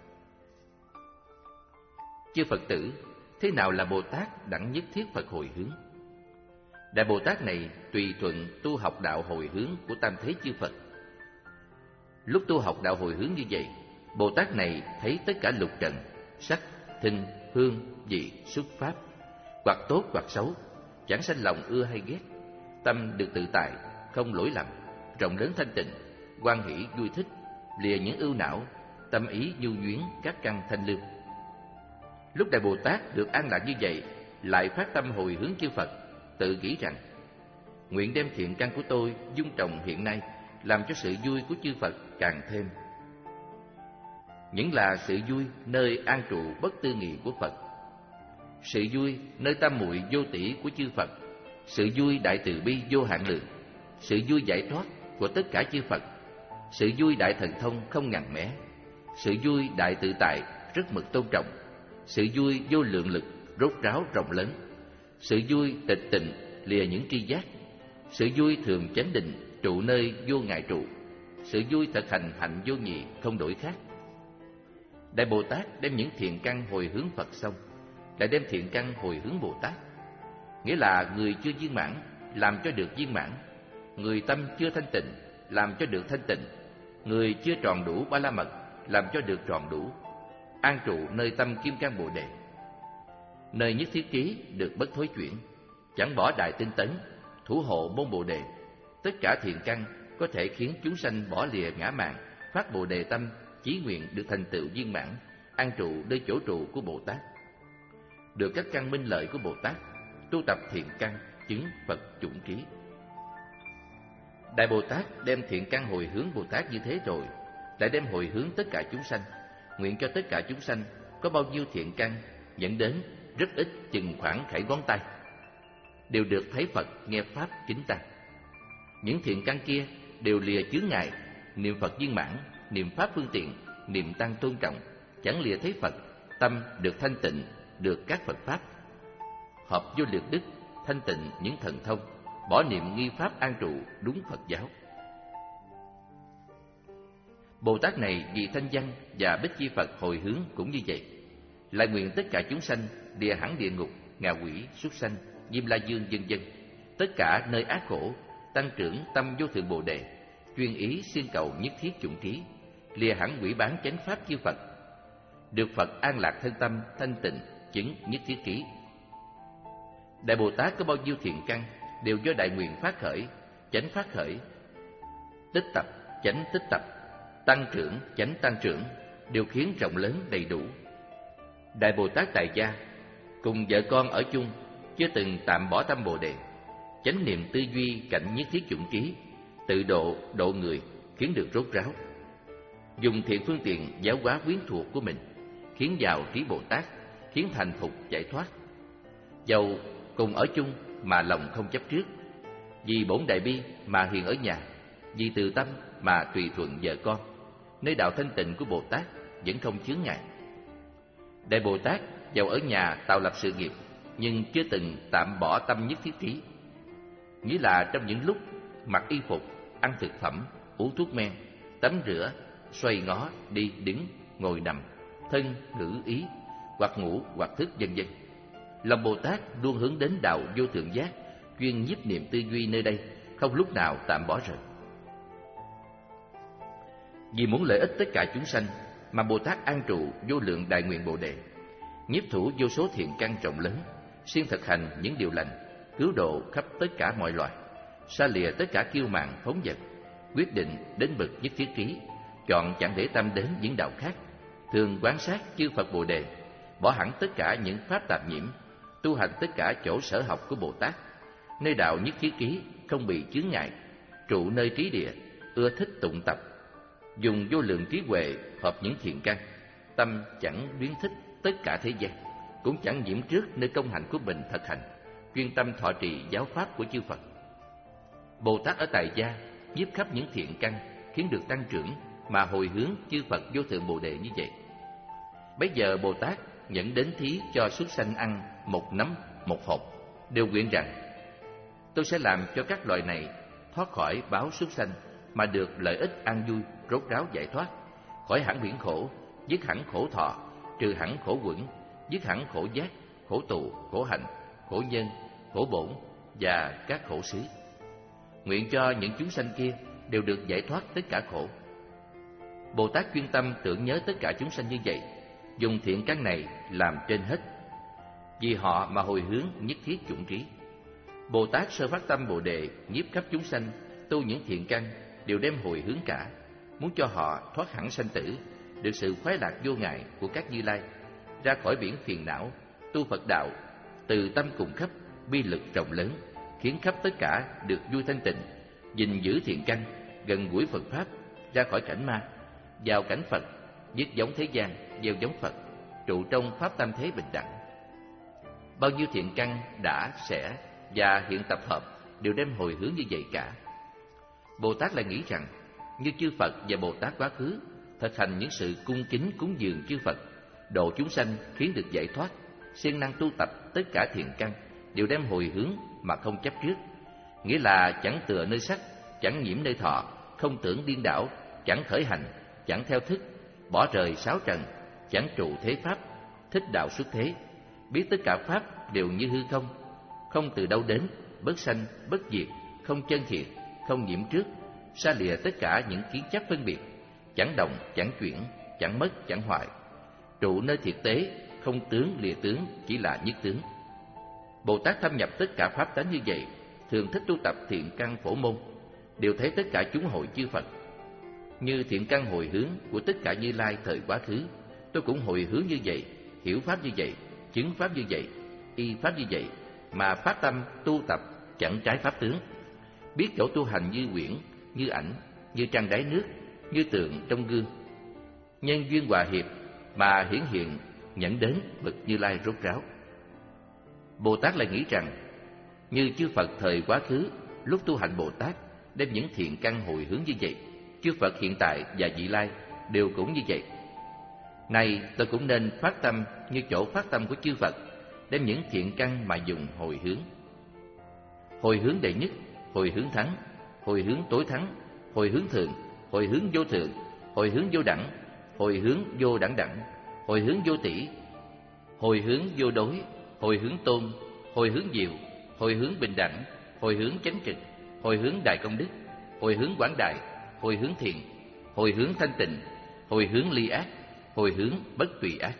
Chư Phật tử, thế nào là Bồ Tát đẳng nhất thiết Phật hồi hướng? Đại Bồ Tát này tùy thuận tu học đạo hồi hướng của tam thế chư Phật. Lúc tu học đạo hồi hướng như vậy, Bồ Tát này thấy tất cả lục trần, sắc, thinh, hương, vị, xúc pháp, hoặc tốt hoặc xấu, chẳng sanh lòng ưa hay ghét, tâm được tự tại, không lỗi lầm, rộng lớn thanh tịnh, hoan hỷ vui thích, lìa những ưu não, tâm ý nhu nhuyến các căn thanh lương. Lúc Đại Bồ Tát được an lạc như vậy, lại phát tâm hồi hướng chư Phật, tự nghĩ rằng: nguyện đem thiện căn của tôi dung trồng hiện nay, làm cho sự vui của chư Phật càng thêm. Những là sự vui nơi an trụ bất tư nghị của Phật, sự vui nơi tam muội vô tỷ của chư Phật, sự vui đại từ bi vô hạn lượng, sự vui giải thoát của tất cả chư Phật, sự vui đại thần thông không ngần mé, sự vui đại tự tại rất mực tôn trọng, sự vui vô lượng lực rốt ráo rộng lớn, sự vui tịch tịnh lìa những tri giác, sự vui thường chánh định trụ nơi vô ngại trụ, sự vui thực hành hạnh vô nhị không đổi khác. Đại Bồ Tát đem những thiện căn hồi hướng Phật xong, lại đem thiện căn hồi hướng Bồ Tát. Nghĩa là người chưa viên mãn làm cho được viên mãn, người tâm chưa thanh tịnh làm cho được thanh tịnh, người chưa tròn đủ ba la mật làm cho được tròn đủ, an trụ nơi tâm kim cang Bồ Đề, nơi nhất thiết trí được bất thối chuyển, chẳng bỏ đại tinh tấn, thủ hộ môn Bồ Đề. Tất cả thiện căn có thể khiến chúng sanh bỏ lìa ngã mạn, phát Bồ Đề tâm, chí nguyện được thành tựu viên mãn, an trụ nơi chỗ trụ của Bồ Tát. Được các căn minh lợi của Bồ Tát, tu tập thiện căn, chứng Phật chủng trí. Đại Bồ Tát đem thiện căn hồi hướng Bồ Tát như thế rồi, lại đem hồi hướng tất cả chúng sanh, nguyện cho tất cả chúng sanh có bao nhiêu thiện căn, dẫn đến rất ít chừng khoảng khảy ngón tay. đều được thấy Phật nghe Pháp kính tăng. Những thiện căn kia đều lìa chướng ngại, niệm Phật viên mãn, niệm Pháp phương tiện, niệm Tăng tôn trọng, chẳng lìa thấy Phật, tâm được thanh tịnh, được các Phật Pháp. Hợp vô lượng đức, thanh tịnh những thần thông, bỏ niệm nghi Pháp an trụ đúng Phật giáo. Bồ Tát này vì thanh văn và Bích Chi Phật hồi hướng cũng như vậy, lại nguyện tất cả chúng sanh, địa hẳn địa ngục, ngạ quỷ, súc sanh, Diêm La Dương vân vân, tất cả nơi ác khổ, tăng trưởng tâm vô thượng Bồ đề, chuyên ý xin cầu nhất thiết chủng trí, lìa hẳn quỷ bán chánh pháp chư Phật, được Phật an lạc thân tâm thanh tịnh, chứng nhất thiết trí. Đại Bồ Tát có bao nhiêu thiện căn đều do đại nguyện phát khởi, chánh phát khởi, tích tập, chánh tích tập, tăng trưởng, chánh tăng trưởng, đều khiến rộng lớn đầy đủ. Đại Bồ Tát tại gia cùng vợ con ở chung, chưa từng tạm bỏ tâm Bồ đề, chánh niệm tư duy cảnh nhất thiết chủng trí, tự độ độ người, khiến được rốt ráo. Dùng thiện phương tiện giáo hóa quyến thuộc của mình, khiến vào trí Bồ Tát, khiến thành phục giải thoát. Dầu cùng ở chung mà lòng không chấp trước, vì bổn đại bi mà hiền ở nhà, vì từ tâm mà tùy thuận vợ con, nơi đạo thanh tịnh của Bồ Tát vẫn không chướng ngại. Đại Bồ Tát dầu ở nhà tạo lập sự nghiệp, nhưng chưa từng tạm bỏ tâm nhất thiết trí, nghĩa là trong những lúc mặc y phục, ăn thực phẩm, uống thuốc men, tắm rửa, xoay ngó, đi đứng, ngồi nằm, thân ngữ ý, hoặc ngủ hoặc thức vân vân, lòng Bồ Tát luôn hướng đến đạo vô thượng giác, chuyên nhiếp niệm tư duy nơi đây, không lúc nào tạm bỏ rời. Vì muốn lợi ích tất cả chúng sanh mà Bồ Tát an trụ vô lượng đại nguyện Bồ đề, nhiếp thủ vô số thiện căn rộng lớn, siêng thực hành những điều lành, cứu độ khắp tất cả mọi loài, xa lìa tất cả kiêu mạn phóng dật, quyết định đến bậc nhất thiết trí, chọn chẳng để tâm đến những đạo khác, thường quán sát chư Phật Bồ đề, bỏ hẳn tất cả những pháp tạp nhiễm, tu hành tất cả chỗ sở học của Bồ Tát, nơi đạo nhất thiết trí không bị chướng ngại, trụ nơi trí địa, ưa thích tụng tập, dùng vô lượng trí huệ hợp những thiện căn, tâm chẳng luyến thích tất cả thế gian, cũng chẳng nhiễm trước nơi công hạnh của mình thực hành, chuyên tâm thọ trì giáo pháp của chư Phật. Bồ Tát ở tại gia nhiếp khắp những thiện căn, khiến được tăng trưởng mà hồi hướng chư Phật vô thượng Bồ đề như vậy. Bấy giờ Bồ Tát nhận đến thí cho súc sanh ăn một nắm một hộp, đều nguyện rằng: tôi sẽ làm cho các loài này thoát khỏi báo súc sanh, mà được lợi ích an vui, rốt ráo giải thoát, khỏi hẳn biển khổ, dứt hẳn khổ thọ, trừ hẳn khổ quẩn, dứt hẳn khổ giác, khổ tụ, khổ hạnh, khổ nhân, khổ bổn và các khổ xứ. Nguyện cho những chúng sanh kia đều được giải thoát tất cả khổ. Bồ Tát chuyên tâm tưởng nhớ tất cả chúng sanh như vậy, dùng thiện căn này làm trên hết, vì họ mà hồi hướng nhất thiết chủng trí. Bồ Tát sơ phát tâm Bồ đề, nhiếp khắp chúng sanh, tu những thiện căn đều đem hồi hướng cả, muốn cho họ thoát hẳn sanh tử, được sự khoái lạc vô ngại của các Như Lai, ra khỏi biển phiền não, tu Phật đạo, từ tâm cùng khắp, bi lực rộng lớn, khiến khắp tất cả được vui thanh tịnh, gìn giữ thiện căn, gần gũi Phật pháp, ra khỏi cảnh ma, vào cảnh Phật, dứt giống thế gian, gieo giống Phật, trụ trong pháp tam thế bình đẳng. Bao nhiêu thiện căn đã, sẽ và hiện tập hợp đều đem hồi hướng như vậy cả. Bồ Tát lại nghĩ rằng, như chư Phật và Bồ Tát quá khứ thực hành những sự cung kính cúng dường chư Phật, độ chúng sanh khiến được giải thoát, siêng năng tu tập tất cả thiện căn đều đem hồi hướng mà không chấp trước, nghĩa là chẳng tựa nơi sắc, chẳng nhiễm nơi thọ, không tưởng điên đảo, chẳng khởi hành, chẳng theo thức, bỏ rời sáu trần, chẳng trụ thế pháp, thích đạo xuất thế, biết tất cả pháp đều như hư không, không từ đâu đến, bất sanh, bất diệt, không chân thiện, không nhiễm trước, xa lìa tất cả những kiến chấp phân biệt, chẳng động, chẳng chuyển, chẳng mất, chẳng hoại, trụ nơi thiệt tế, không tướng lìa tướng, chỉ là nhất tướng. Bồ Tát thâm nhập tất cả pháp tánh như vậy, thường thích tu tập thiện căn phổ môn, đều thấy tất cả chúng hội chư Phật. Như thiện căn hồi hướng của tất cả Như Lai thời quá khứ, tôi cũng hồi hướng như vậy, hiểu pháp như vậy, chứng pháp như vậy, y pháp như vậy, mà phát tâm tu tập chẳng trái pháp tướng, biết chỗ tu hành như quyển, như ảnh, như trang đáy nước, như tượng trong gương, nhân duyên hòa hiệp mà hiển hiện nhẫn đến bậc Như Lai rốt ráo. Bồ Tát lại nghĩ rằng, Như chư Phật thời quá khứ, lúc tu hành Bồ Tát đem những thiện căn hồi hướng như vậy, chư Phật hiện tại và vị lai đều cũng như vậy. Này tôi cũng nên phát tâm như chỗ phát tâm của chư Phật, đem những thiện căn mà dùng hồi hướng. Hồi hướng đệ nhất, hồi hướng thắng, hồi hướng tối thắng, hồi hướng thượng, hồi hướng vô thượng, hồi hướng vô đẳng, hồi hướng vô đẳng đẳng, hồi hướng vô tỷ, hồi hướng vô đối, hồi hướng tôn, hồi hướng diệu, hồi hướng bình đẳng, hồi hướng chánh trực, hồi hướng đại công đức, hồi hướng quảng đại, hồi hướng thiện, hồi hướng thanh tịnh, hồi hướng ly ác, hồi hướng bất tùy ác.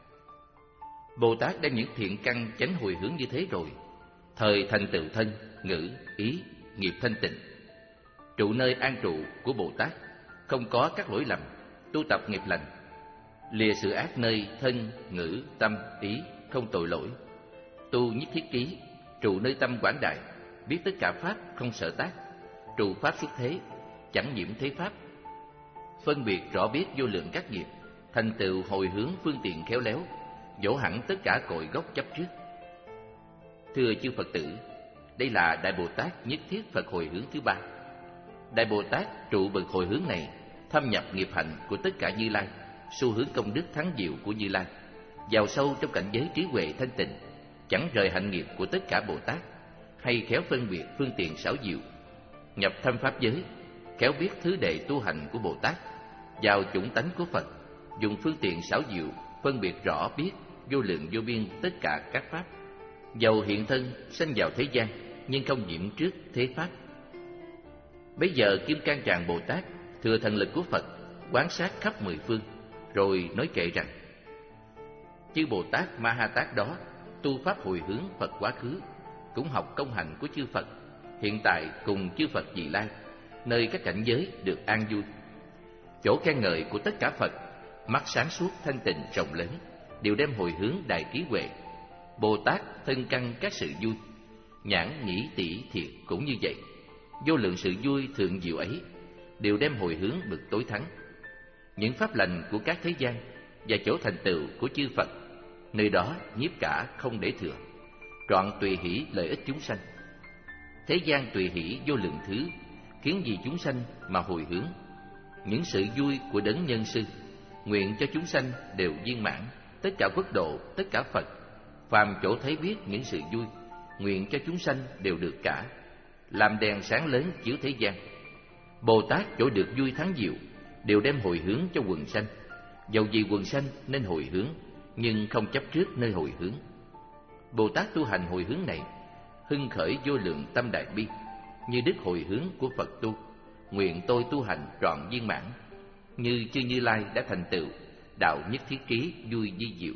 Bồ Tát đem những thiện căn chánh hồi hướng như thế rồi, thời thành tựu thân, ngữ, ý, nghiệp thanh tịnh. Trụ nơi an trụ của Bồ Tát không có các lỗi lầm, tu tập nghiệp lành. Lìa sự ác nơi thân, ngữ, tâm, ý, không tội lỗi. Tu nhất thiết ký, trụ nơi tâm quảng đại, biết tất cả pháp không sở tác. Trụ pháp xuất thế, chẳng nhiễm thế pháp. Phân biệt rõ biết vô lượng các nghiệp, thành tựu hồi hướng phương tiện khéo léo, dỗ hẳn tất cả cội gốc chấp trước. Thưa chư Phật tử, đây là Đại Bồ Tát nhất thiết Phật hồi hướng thứ ba. Đại Bồ Tát trụ bậc hồi hướng này, thâm nhập nghiệp hạnh của tất cả Như Lai, xu hướng công đức thắng diệu của Như Lai, vào sâu trong cảnh giới trí huệ thanh tịnh, chẳng rời hạnh nghiệp của tất cả Bồ Tát, hay khéo phân biệt phương tiện xảo diệu, nhập thâm pháp giới, khéo biết thứ đệ tu hành của Bồ Tát, vào chủng tánh của Phật, dùng phương tiện xảo diệu phân biệt rõ biết vô lượng vô biên tất cả các pháp. Dầu hiện thân sanh vào thế gian, nhưng không nhiễm trước thế pháp. Bây giờ Kim Cang Tràng Bồ Tát thừa thần lực của Phật, quán sát khắp mười phương, rồi nói kệ rằng: chư Bồ Tát Ma Ha Tát đó tu pháp hồi hướng Phật quá khứ, cũng học công hạnh của chư Phật hiện tại cùng chư Phật vị lai, nơi các cảnh giới được an vui. Chỗ khen ngợi của tất cả Phật, mắt sáng suốt thanh tịnh rộng lớn, đều đem hồi hướng đại trí huệ. Bồ Tát thân căn các sự vui, nhãn nghĩ tỷ thiệt cũng như vậy. Vô lượng sự vui thượng diệu ấy đều đem hồi hướng bậc tối thắng. Những pháp lành của các thế gian và chỗ thành tựu của chư Phật, nơi đó nhiếp cả không để thừa, trọn tùy hỷ lợi ích chúng sanh. Thế gian tùy hỷ vô lượng thứ, khiến vì chúng sanh mà hồi hướng. Những sự vui của đấng nhân sư, nguyện cho chúng sanh đều viên mãn, tất cả quốc độ, tất cả Phật. Phàm chỗ thấy biết những sự vui, nguyện cho chúng sanh đều được cả, làm đèn sáng lớn chiếu thế gian. Bồ Tát chỗ được vui thắng diệu, đều đem hồi hướng cho quần sanh. Dầu vì quần sanh nên hồi hướng, nhưng không chấp trước nơi hồi hướng. Bồ Tát tu hành hồi hướng này, hưng khởi vô lượng tâm đại bi, như đức hồi hướng của Phật tu. Nguyện tôi tu hành trọn viên mãn, như chư Như Lai đã thành tựu đạo nhất thiết trí vui di diệu.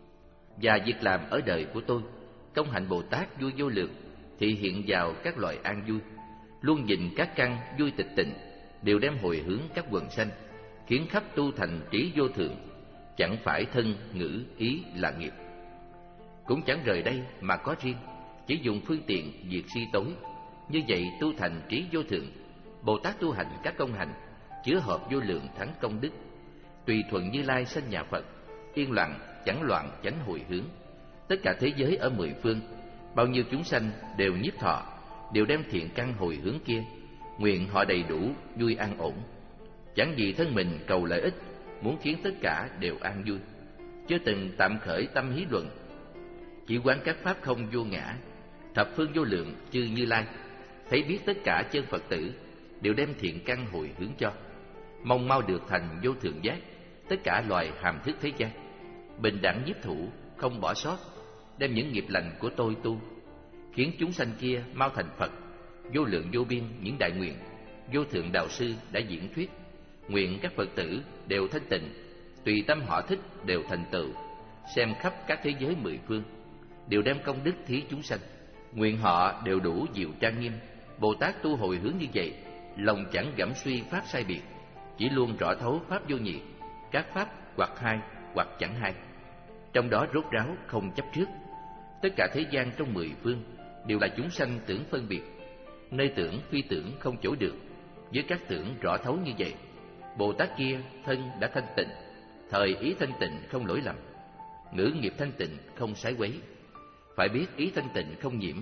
Và việc làm ở đời của tôi, công hạnh Bồ Tát vui vô lượng, thị hiện vào các loại an vui, luôn nhìn các căn vui tịch tịnh, đều đem hồi hướng các quần sanh, khiến khắp tu thành trí vô thượng. Chẳng phải thân, ngữ, ý là nghiệp, cũng chẳng rời đây mà có riêng, chỉ dùng phương tiện diệt si tối. Như vậy tu thành trí vô thượng, Bồ Tát tu hành các công hành, chứa hợp vô lượng thắng công đức. Tùy thuận Như Lai sanh nhà Phật, yên lặng chẳng loạn chánh hồi hướng. Tất cả thế giới ở mười phương, bao nhiêu chúng sanh đều nhiếp thọ, đều đem thiện căn hồi hướng kia, nguyện họ đầy đủ vui an ổn. Chẳng vì thân mình cầu lợi ích, muốn khiến tất cả đều an vui, chưa từng tạm khởi tâm hí luận. Chỉ quán các pháp không vô ngã, thập phương vô lượng chư Như Lai, thấy biết tất cả chân Phật tử đều đem thiện căn hồi hướng cho, mong mau được thành vô thượng giác. Tất cả loài hàm thức thế gian bình đẳng nhiếp thủ, không bỏ sót, đem những nghiệp lành của tôi tu, khiến chúng sanh kia mau thành Phật. Vô lượng vô biên những đại nguyện, vô thượng đạo sư đã diễn thuyết. Nguyện các Phật tử đều thanh tịnh, tùy tâm họ thích đều thành tựu, xem khắp các thế giới mười phương, đều đem công đức thí chúng sanh. Nguyện họ đều đủ diệu trang nghiêm. Bồ Tát tu hồi hướng như vậy, lòng chẳng gẫm suy pháp sai biệt, chỉ luôn rõ thấu pháp vô nhị, các pháp hoặc hai hoặc chẳng hai, trong đó rốt ráo không chấp trước. Tất cả thế gian trong mười phương đều là chúng sanh tưởng phân biệt, nơi tưởng phi tưởng không chỗ được. Với các tưởng rõ thấu như vậy, Bồ Tát kia thân đã thanh tịnh, thời ý thanh tịnh không lỗi lầm, ngữ nghiệp thanh tịnh không sái quấy. Phải biết ý thanh tịnh không nhiễm,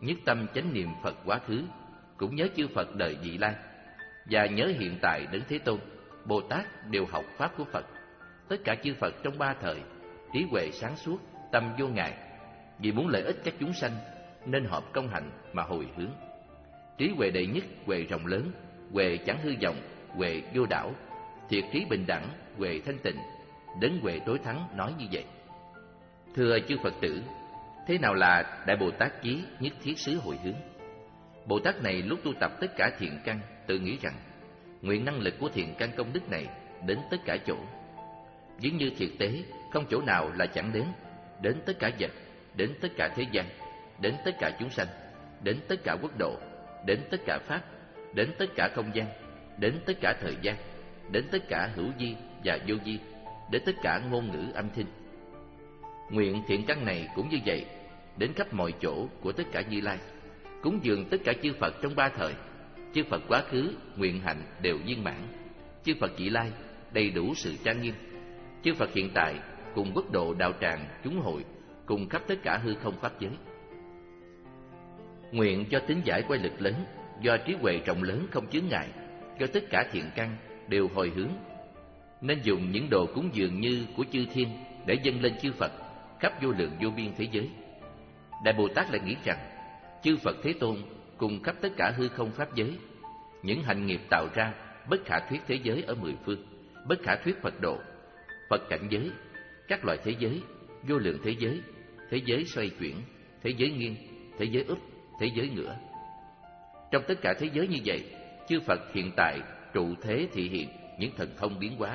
nhất tâm chánh niệm Phật quá khứ, cũng nhớ chư Phật đời vị lai, và nhớ hiện tại Đấng Thế Tôn. Bồ Tát đều học pháp của Phật. Tất cả chư Phật trong ba thời, trí huệ sáng suốt, tâm vô ngại, vì muốn lợi ích các chúng sanh nên hợp công hạnh mà hồi hướng. Trí huệ đệ nhất, huệ rộng lớn, huệ chẳng hư vọng, huệ vô đảo, thiệt trí bình đẳng, huệ thanh tịnh, đến huệ tối thắng nói như vậy. Thưa chư Phật tử, thế nào là Đại Bồ Tát chí nhất thiết xứ hồi hướng? Bồ Tát này lúc tu tập tất cả thiện căn, tự nghĩ rằng nguyện năng lực của thiện căn công đức này đến tất cả chỗ. Ví như thiệt tế, không chỗ nào là chẳng đến, đến tất cả vật, đến tất cả thế gian, đến tất cả chúng sanh, đến tất cả quốc độ, đến tất cả pháp, đến tất cả không gian, đến tất cả thời gian, đến tất cả hữu vi và vô vi, đến tất cả ngôn ngữ âm thanh. Nguyện thiện căn này cũng như vậy, đến khắp mọi chỗ của tất cả Như Lai, cúng dường tất cả chư Phật trong ba thời. Chư Phật quá khứ, nguyện hạnh đều viên mãn. Chư Phật vị lai, đầy đủ sự trang nghiêm. Chư Phật hiện tại, cùng quốc độ đạo tràng, chúng hội, cùng khắp tất cả hư không pháp giới. Nguyện cho tín giải quay lực lớn, do trí huệ rộng lớn không chướng ngại, cho tất cả thiện căn đều hồi hướng, nên dùng những đồ cúng dường như của chư thiên để dâng lên chư Phật khắp vô lượng vô biên thế giới. Đại Bồ Tát lại nghĩ rằng chư Phật Thế Tôn cùng khắp tất cả hư không pháp giới, những hạnh nghiệp tạo ra bất khả thuyết thế giới ở mười phương, bất khả thuyết Phật độ, Phật cảnh giới, các loại thế giới, vô lượng thế giới, thế giới xoay chuyển, thế giới nghiêng, thế giới úp, thế giới ngửa. Trong tất cả thế giới như vậy, chư Phật hiện tại trụ thế thị hiện những thần thông biến hóa.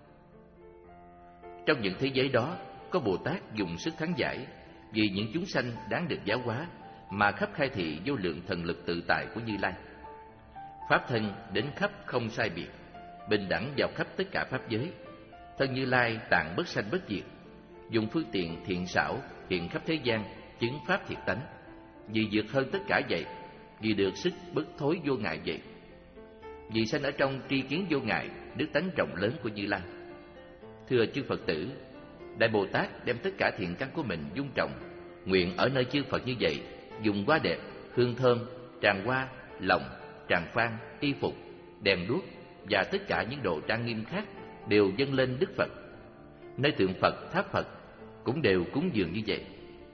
Trong những thế giới đó, có Bồ Tát dùng sức thắng giải, vì những chúng sanh đáng được giáo hóa mà khắp khai thị vô lượng thần lực tự tại của Như Lai. Pháp thân đến khắp không sai biệt, bình đẳng vào khắp tất cả pháp giới. Thân Như Lai tạng bất sanh bất diệt, dùng phương tiện thiện xảo hiện khắp thế gian, chứng pháp thiệt tánh. Vì vượt hơn tất cả vậy, vì được sức bất thối vô ngại vậy, vì sanh ở trong tri kiến vô ngại, đức tánh rộng lớn của Như Lai. Thưa chư Phật tử, Đại Bồ Tát đem tất cả thiện căn của mình dung trọng, nguyện ở nơi chư Phật như vậy, dùng hoa đẹp, hương thơm, tràng hoa, lọng, tràng phan, y phục, đèn đuốc và tất cả những đồ trang nghiêm khác đều dâng lên Đức Phật. Nơi tượng Phật, tháp Phật cũng đều cúng dường như vậy.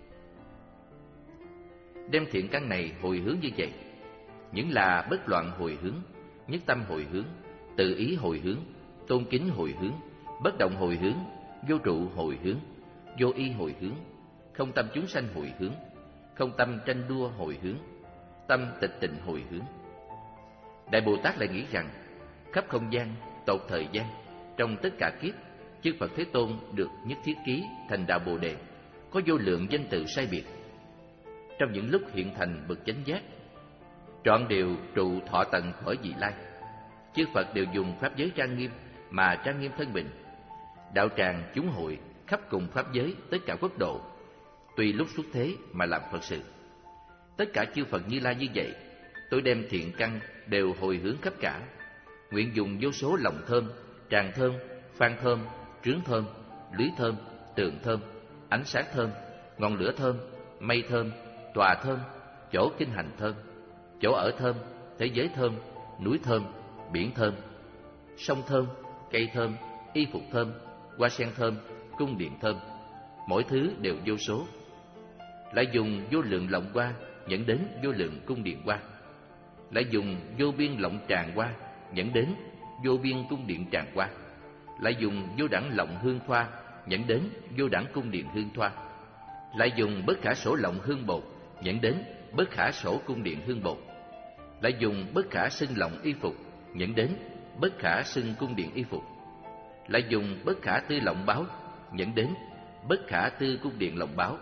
Đem thiện căn này hồi hướng như vậy, những là bất loạn hồi hướng, nhất tâm hồi hướng, tự ý hồi hướng, tôn kính hồi hướng, bất động hồi hướng, vô trụ hồi hướng, vô y hồi hướng, không tâm chúng sanh hồi hướng, không tâm tranh đua hồi hướng, tâm tịch tịnh hồi hướng. Đại Bồ Tát lại nghĩ rằng khắp không gian, tột thời gian, trong tất cả kiếp, chư Phật Thế Tôn được nhất thiết ký thành đạo Bồ Đề, có vô lượng danh tự sai biệt. Trong những lúc hiện thành bậc chánh giác, trọn đều trụ thọ tận khỏi vị lai. Chư Phật đều dùng pháp giới trang nghiêm mà trang nghiêm thân mình. Đạo tràng chúng hội khắp cùng pháp giới tất cả quốc độ, tùy lúc xuất thế mà làm Phật sự. Tất cả chư Phật Như Lai như vậy, tôi đem thiện căn đều hồi hướng khắp cả. Nguyện dùng vô số lòng thơm, tràng thơm, phan thơm, trướng thơm, lưới thơm, tường thơm, ánh sáng thơm, ngọn lửa thơm, mây thơm, tòa thơm, chỗ kinh hành thơm, chỗ ở thơm, thế giới thơm, núi thơm, biển thơm, sông thơm, cây thơm, y phục thơm, hoa sen thơm, cung điện thơm, mỗi thứ đều vô số. Lại dùng vô lượng lọng hoa dẫn đến vô lượng cung điện hoa. Lại dùng vô biên lọng tràng hoa dẫn đến vô biên cung điện tràng hoa. Lại dùng vô đẳng lọng hương thoa dẫn đến vô đẳng cung điện hương thoa. Lại dùng bất khả sổ lọng hương bột dẫn đến bất khả sổ cung điện hương bột. Lại dùng bất khả xưng lọng y phục dẫn đến bất khả xưng cung điện y phục. Lại dùng bất khả tư lọng báo dẫn đến bất khả tư cung điện lọng báo.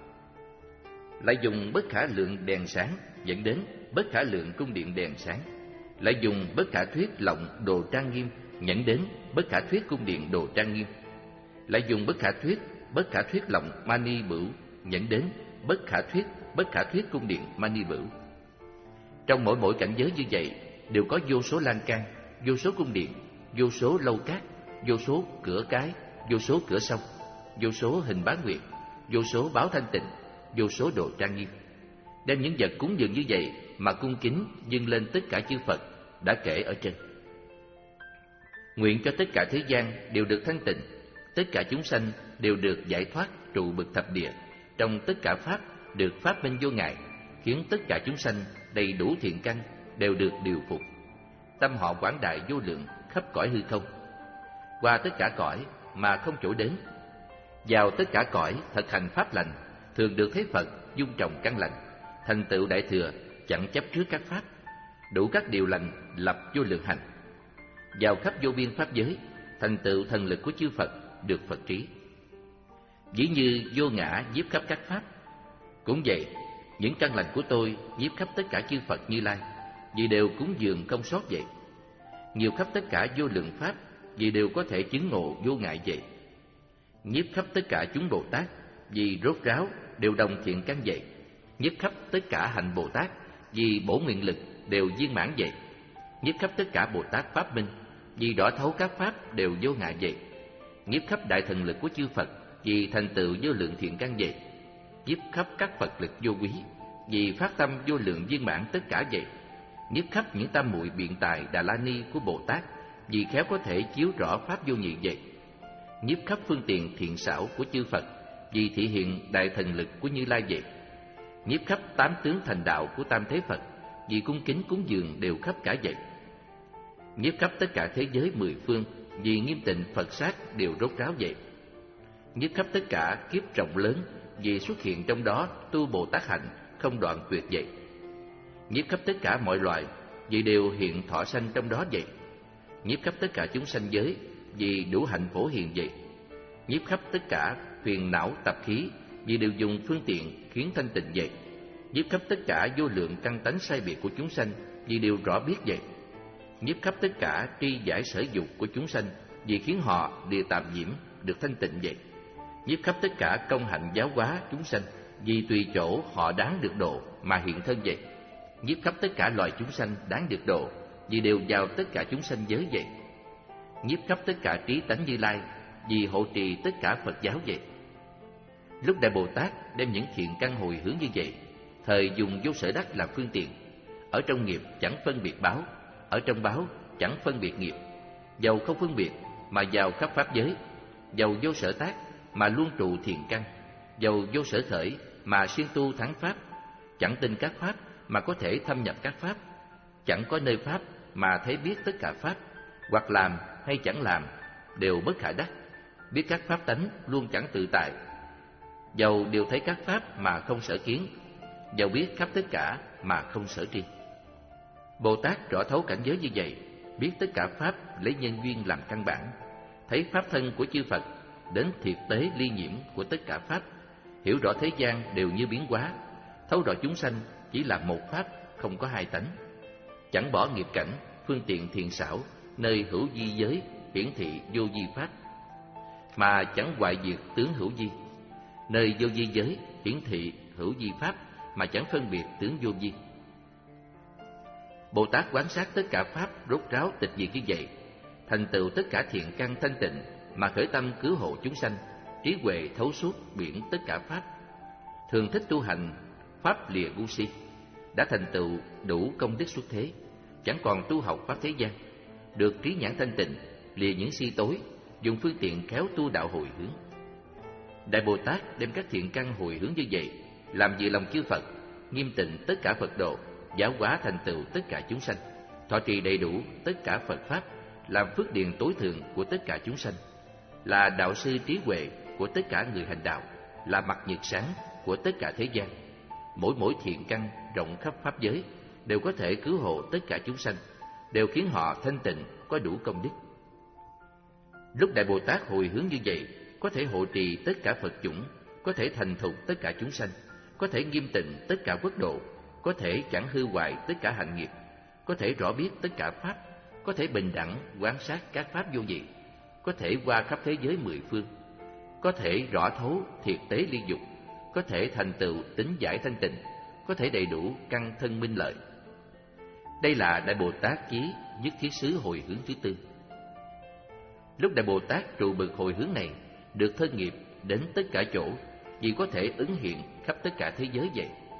Lại dùng bất khả lượng đèn sáng dẫn đến bất khả lượng cung điện đèn sáng. Lại dùng bất khả thuyết lọng đồ trang nghiêm dẫn đến bất khả thuyết cung điện đồ trang nghiêm. Lại dùng bất khả thuyết bất khả thuyết lọng mani bửu dẫn đến bất khả thuyết bất khả thuyết cung điện mani bửu. Trong mỗi mỗi cảnh giới như vậy đều có vô số lan can, vô số cung điện, vô số lâu cát, vô số cửa cái, vô số cửa sông, vô số hình bán nguyệt, vô số báo thanh tịnh, vô số đồ trang nghiêm. đem những vật cúng dường như vậy mà cung kính dâng lên tất cả chư Phật đã kể ở trên. Nguyện cho tất cả thế gian đều được thanh tịnh, tất cả chúng sanh đều được giải thoát trụ bực thập địa, trong tất cả pháp được pháp minh vô ngại, khiến tất cả chúng sanh đầy đủ thiện căn đều được điều phục. Tâm họ quảng đại vô lượng khắp cõi hư không, qua tất cả cõi mà không chỗ đến. Vào tất cả cõi thực hành pháp lành, thường được thấy Phật dung trồng căn lành, thành tựu đại thừa, chẳng chấp trước các pháp, đủ các điều lành lập vô lượng hành. Vào khắp vô biên pháp giới, thành tựu thần lực của chư Phật được Phật trí. Dĩ như vô ngã nhiếp khắp các pháp, cũng vậy, những căn lành của tôi nhiếp khắp tất cả chư Phật Như Lai, vì đều cúng dường không sót vậy. Nhiều khắp tất cả vô lượng pháp, vì đều có thể chứng ngộ vô ngại vậy. Nhiếp khắp tất cả chúng Bồ Tát, vì rốt ráo đều đồng thiện căn vậy. Nhiếp khắp tất cả hạnh Bồ Tát, vì bổ nguyện lực đều viên mãn vậy. Nhiếp khắp tất cả Bồ Tát Pháp Minh, vì rõ thấu các pháp đều vô ngại vậy. Nhiếp khắp đại thần lực của chư Phật, vì thành tựu vô lượng thiện căn vậy. Nhiếp khắp các Phật lực vô quý, vì phát tâm vô lượng viên mãn tất cả vậy. Nhiếp khắp những tam muội biện tài Đà La Ni của Bồ Tát, vì khéo có thể chiếu rõ pháp vô nhị vậy. Nhiếp khắp phương tiện thiện xảo của chư Phật, vì thị hiện đại thần lực của Như Lai vậy. Nhiếp khắp tám tướng thành đạo của Tam Thế Phật, vì cung kính cúng dường đều khắp cả vậy. Nhiếp khắp tất cả thế giới mười phương, vì nghiêm tịnh Phật sát đều rốt ráo vậy. Nhiếp khắp tất cả kiếp rộng lớn, vì xuất hiện trong đó tu Bồ Tát hạnh không đoạn tuyệt vậy. Nhiếp khắp tất cả mọi loài, vì đều hiện thọ sanh trong đó vậy. Nhiếp khắp tất cả chúng sanh giới, vì đủ hạnh phổ hiền vậy. Nhiếp khắp tất cả phiền não tập khí, vì đều dùng phương tiện khiến thanh tịnh vậy. Nhiếp khắp tất cả vô lượng căn tánh sai biệt của chúng sanh, vì đều rõ biết vậy. Nhiếp khắp tất cả tri giải sở dục của chúng sanh, vì khiến họ địa tạm nhiễm được thanh tịnh vậy. Nhiếp khắp tất cả công hạnh giáo hóa chúng sanh, vì tùy chỗ họ đáng được độ mà hiện thân vậy. Nhiếp khắp tất cả loài chúng sanh đáng được độ, vì đều vào tất cả chúng sanh giới vậy. Nhiếp khắp tất cả trí tánh Như Lai, vì hộ trì tất cả Phật giáo vậy. Lúc Đại Bồ Tát đem những thiện căn hồi hướng như vậy, thời dùng vô sở đắc làm phương tiện. Ở trong nghiệp chẳng phân biệt báo, ở trong báo chẳng phân biệt nghiệp. Dầu không phân biệt mà vào khắp pháp giới, dầu vô sở tác mà luôn trụ thiện căn, dầu vô sở khởi mà siêng tu thắng pháp. Chẳng tin các pháp mà có thể thâm nhập các pháp, chẳng có nơi pháp mà thấy biết tất cả pháp. Hoặc làm hay chẳng làm đều bất khả đắc, biết các pháp tánh luôn chẳng tự tại. Dầu đều thấy các pháp mà không sở kiến, dầu biết khắp tất cả mà không sở tri. Bồ Tát rõ thấu cảnh giới như vậy, biết tất cả pháp lấy nhân duyên làm căn bản, thấy pháp thân của chư Phật đến thiệt tế ly nhiễm của tất cả pháp, hiểu rõ thế gian đều như biến hóa, thấu rõ chúng sanh chỉ là một pháp, không có hai tánh. Chẳng bỏ nghiệp cảnh, phương tiện thiện xảo, nơi hữu di giới hiển thị vô di pháp, mà chẳng hoại diệt tướng hữu di. Nơi vô di giới hiển thị hữu di pháp, mà chẳng phân biệt tướng vô di. Bồ Tát quán sát tất cả pháp rốt ráo tịch diệt như vậy, thành tựu tất cả thiện căn thanh tịnh, mà khởi tâm cứu hộ chúng sanh, trí huệ thấu suốt biển tất cả pháp. Thường thích tu hành pháp lìa ngu si, đã thành tựu đủ công đức xuất thế, chẳng còn tu học pháp thế gian, được trí nhãn thanh tịnh, lìa những si tối, dùng phương tiện khéo tu đạo hồi hướng. Đại Bồ Tát đem các thiện căn hồi hướng như vậy, làm vì lòng chư Phật, nghiêm tịnh tất cả Phật độ, giáo hóa thành tựu tất cả chúng sanh, thọ trì đầy đủ tất cả Phật pháp, làm phước điền tối thượng của tất cả chúng sanh, là đạo sư trí huệ của tất cả người hành đạo, là mặt nhật sáng của tất cả thế gian. Mỗi mỗi thiện căn rộng khắp pháp giới đều có thể cứu hộ tất cả chúng sanh, đều khiến họ thanh tịnh, có đủ công đức. Lúc Đại Bồ Tát hồi hướng như vậy, có thể hộ trì tất cả Phật chủng, có thể thành thục tất cả chúng sanh, có thể nghiêm tịnh tất cả quốc độ, có thể chẳng hư hoại tất cả hạnh nghiệp, có thể rõ biết tất cả pháp, có thể bình đẳng quan sát các pháp vô vị, có thể qua khắp thế giới mười phương, có thể rõ thấu thiệt tế ly dục, có thể thành tựu tính giải thanh tịnh, có thể đầy đủ căn thân minh lợi. Đây là Đại Bồ Tát chí nhất thiết xứ hồi hướng thứ tư. Lúc Đại Bồ Tát trụ bực hồi hướng này, được thân nghiệp đến tất cả chỗ, vì có thể ứng hiện khắp tất cả thế giới vậy.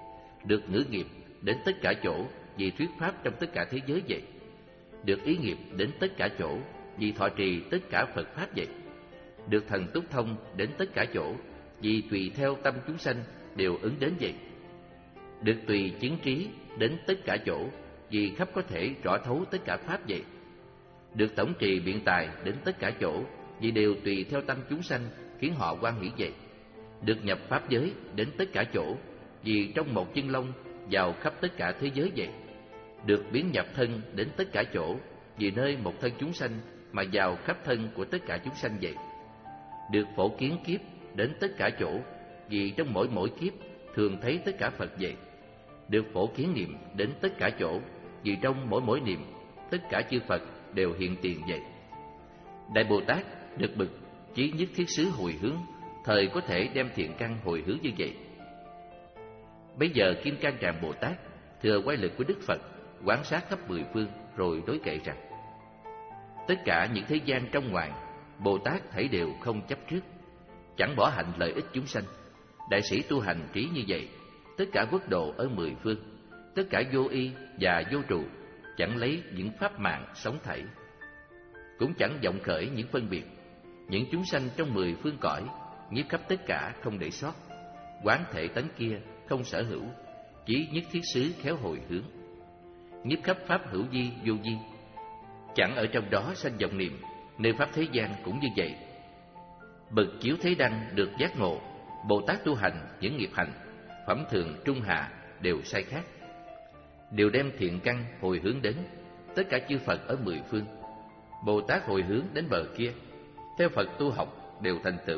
được ngữ nghiệp đến tất cả chỗ vì thuyết pháp trong tất cả thế giới vậy. Được ý nghiệp đến tất cả chỗ vì thọ trì tất cả Phật pháp vậy. Được thần túc thông đến tất cả chỗ vì tùy theo tâm chúng sanh đều ứng đến vậy. Được tùy chứng trí đến tất cả chỗ vì khắp có thể rõ thấu tất cả pháp vậy. Được tổng trì biện tài đến tất cả chỗ vì đều tùy theo tâm chúng sanh khiến họ hoan hỷ vậy. Được nhập pháp giới đến tất cả chỗ vì trong một chân lông vào khắp tất cả thế giới vậy. Được biến nhập thân đến tất cả chỗ vì nơi một thân chúng sanh mà vào khắp thân của tất cả chúng sanh vậy. Được phổ kiến kiếp đến tất cả chỗ vì trong mỗi mỗi kiếp thường thấy tất cả Phật vậy. Được phổ kiến niệm đến tất cả chỗ vì trong mỗi mỗi niệm tất cả chư Phật đều hiện tiền vậy. Đại Bồ Tát được bực chí nhất thiết xứ hồi hướng, thời có thể đem thiện căn hồi hướng như vậy. Bây giờ Kim Cang Tràng Bồ Tát thừa quay lực của Đức Phật, quán sát khắp mười phương rồi đối kệ rằng: tất cả những thế gian trong ngoài, Bồ Tát thảy đều không chấp trước, chẳng bỏ hạnh lợi ích chúng sanh. Đại sĩ tu hành trí như vậy, tất cả quốc độ ở mười phương, tất cả vô y và vô trụ, chẳng lấy những pháp mạng sống thảy, cũng chẳng vọng khởi những phân biệt. Những chúng sanh trong mười phương cõi, nhiếp khắp tất cả không để sót, quán thể tánh kia không sở hữu, chí nhất thiết xứ khéo hồi hướng. Nhiếp khắp pháp hữu vi vô vi, chẳng ở trong đó sanh vọng niệm, nơi pháp thế gian cũng như vậy. Bậc chiếu thế đăng được giác ngộ, Bồ Tát tu hành những nghiệp hành, phẩm thường trung hạ đều sai khác, đều đem thiện căn hồi hướng đến tất cả chư Phật ở mười phương. Bồ Tát hồi hướng đến bờ kia, theo Phật tu học đều thành tựu.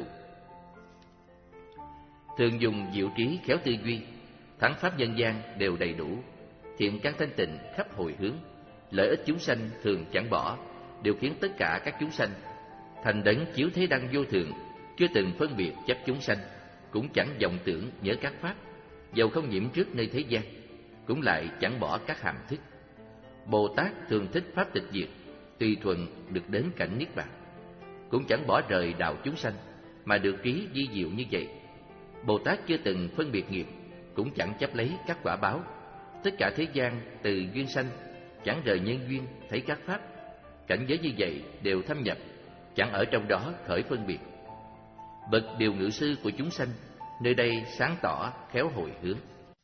Thường dùng diệu trí khéo tư duy, thắng pháp nhân gian đều đầy đủ, thiện căn thanh tịnh khắp hồi hướng, lợi ích chúng sanh thường chẳng bỏ, đều khiến tất cả các chúng sanh thành đấng chiếu thế đăng vô thường, chưa từng phân biệt chấp chúng sanh, cũng chẳng vọng tưởng nhớ các pháp, dầu không nhiễm trước nơi thế gian, cũng lại chẳng bỏ các hàm thức. Bồ Tát thường thích pháp tịch diệt, tùy thuận được đến cảnh niết bàn, cũng chẳng bỏ rời đạo chúng sanh, mà được trí vi diệu như vậy. Bồ Tát chưa từng phân biệt nghiệp, cũng chẳng chấp lấy các quả báo. Tất cả thế gian từ duyên sanh, chẳng rời nhân duyên thấy các pháp. Cảnh giới như vậy đều thâm nhập, chẳng ở trong đó khởi phân biệt. Bậc điều ngự sư của chúng sanh, nơi đây sáng tỏ khéo hồi hướng.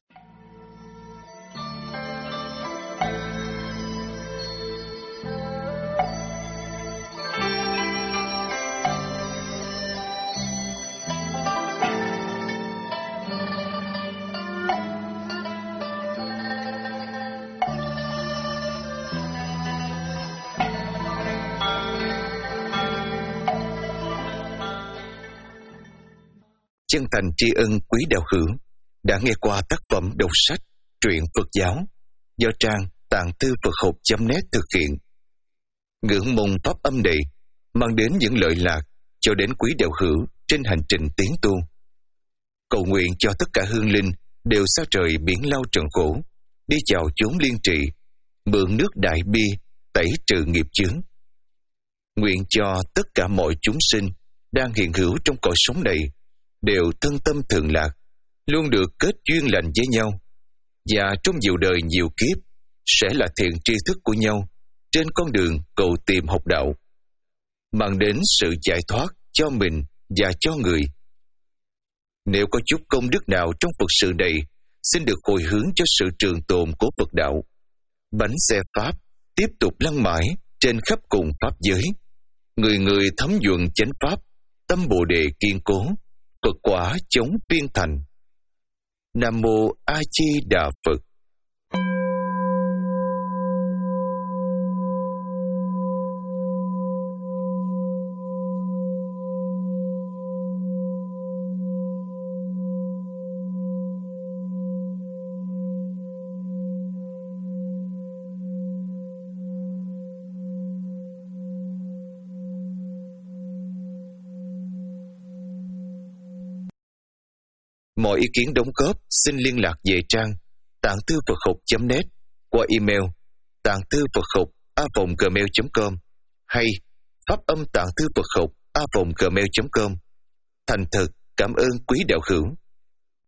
Chân thành tri ân quý đạo hữu đã nghe qua tác phẩm đọc sách truyện Phật giáo do trang tạng thư Phật học chấm net thực hiện. Ngưỡng mong pháp âm này mang đến những lợi lạc cho đến quý đạo hữu trên hành trình tiến tu. Cầu nguyện cho tất cả hương linh đều xa trời biển lao trần khổ, đi chào chốn liên trị, mượn nước đại bi tẩy trừ nghiệp chướng. Nguyện cho tất cả mọi chúng sinh đang hiện hữu trong cõi sống này đều thân tâm thường lạc, luôn được kết duyên lành với nhau, và trong nhiều đời nhiều kiếp sẽ là thiện tri thức của nhau trên con đường cầu tìm học đạo, mang đến sự giải thoát cho mình và cho người. Nếu có chút công đức nào trong Phật sự này, xin được hồi hướng cho sự trường tồn của Phật đạo. Bánh xe Pháp tiếp tục lăn mãi trên khắp cùng Pháp giới. Người người thấm nhuận chánh Pháp, tâm Bồ Đề kiên cố, Phật quả chống viên thành. Nam Mô A Di Đà Phật. Mọi ý kiến đóng góp xin liên lạc về trang tạng thư Phật học chấm net qua email tạng thư Phật học a vòng gmail chấm com hay pháp âm tạng thư Phật học a vòng gmail chấm com. Thành thật cảm ơn quý đạo hữu.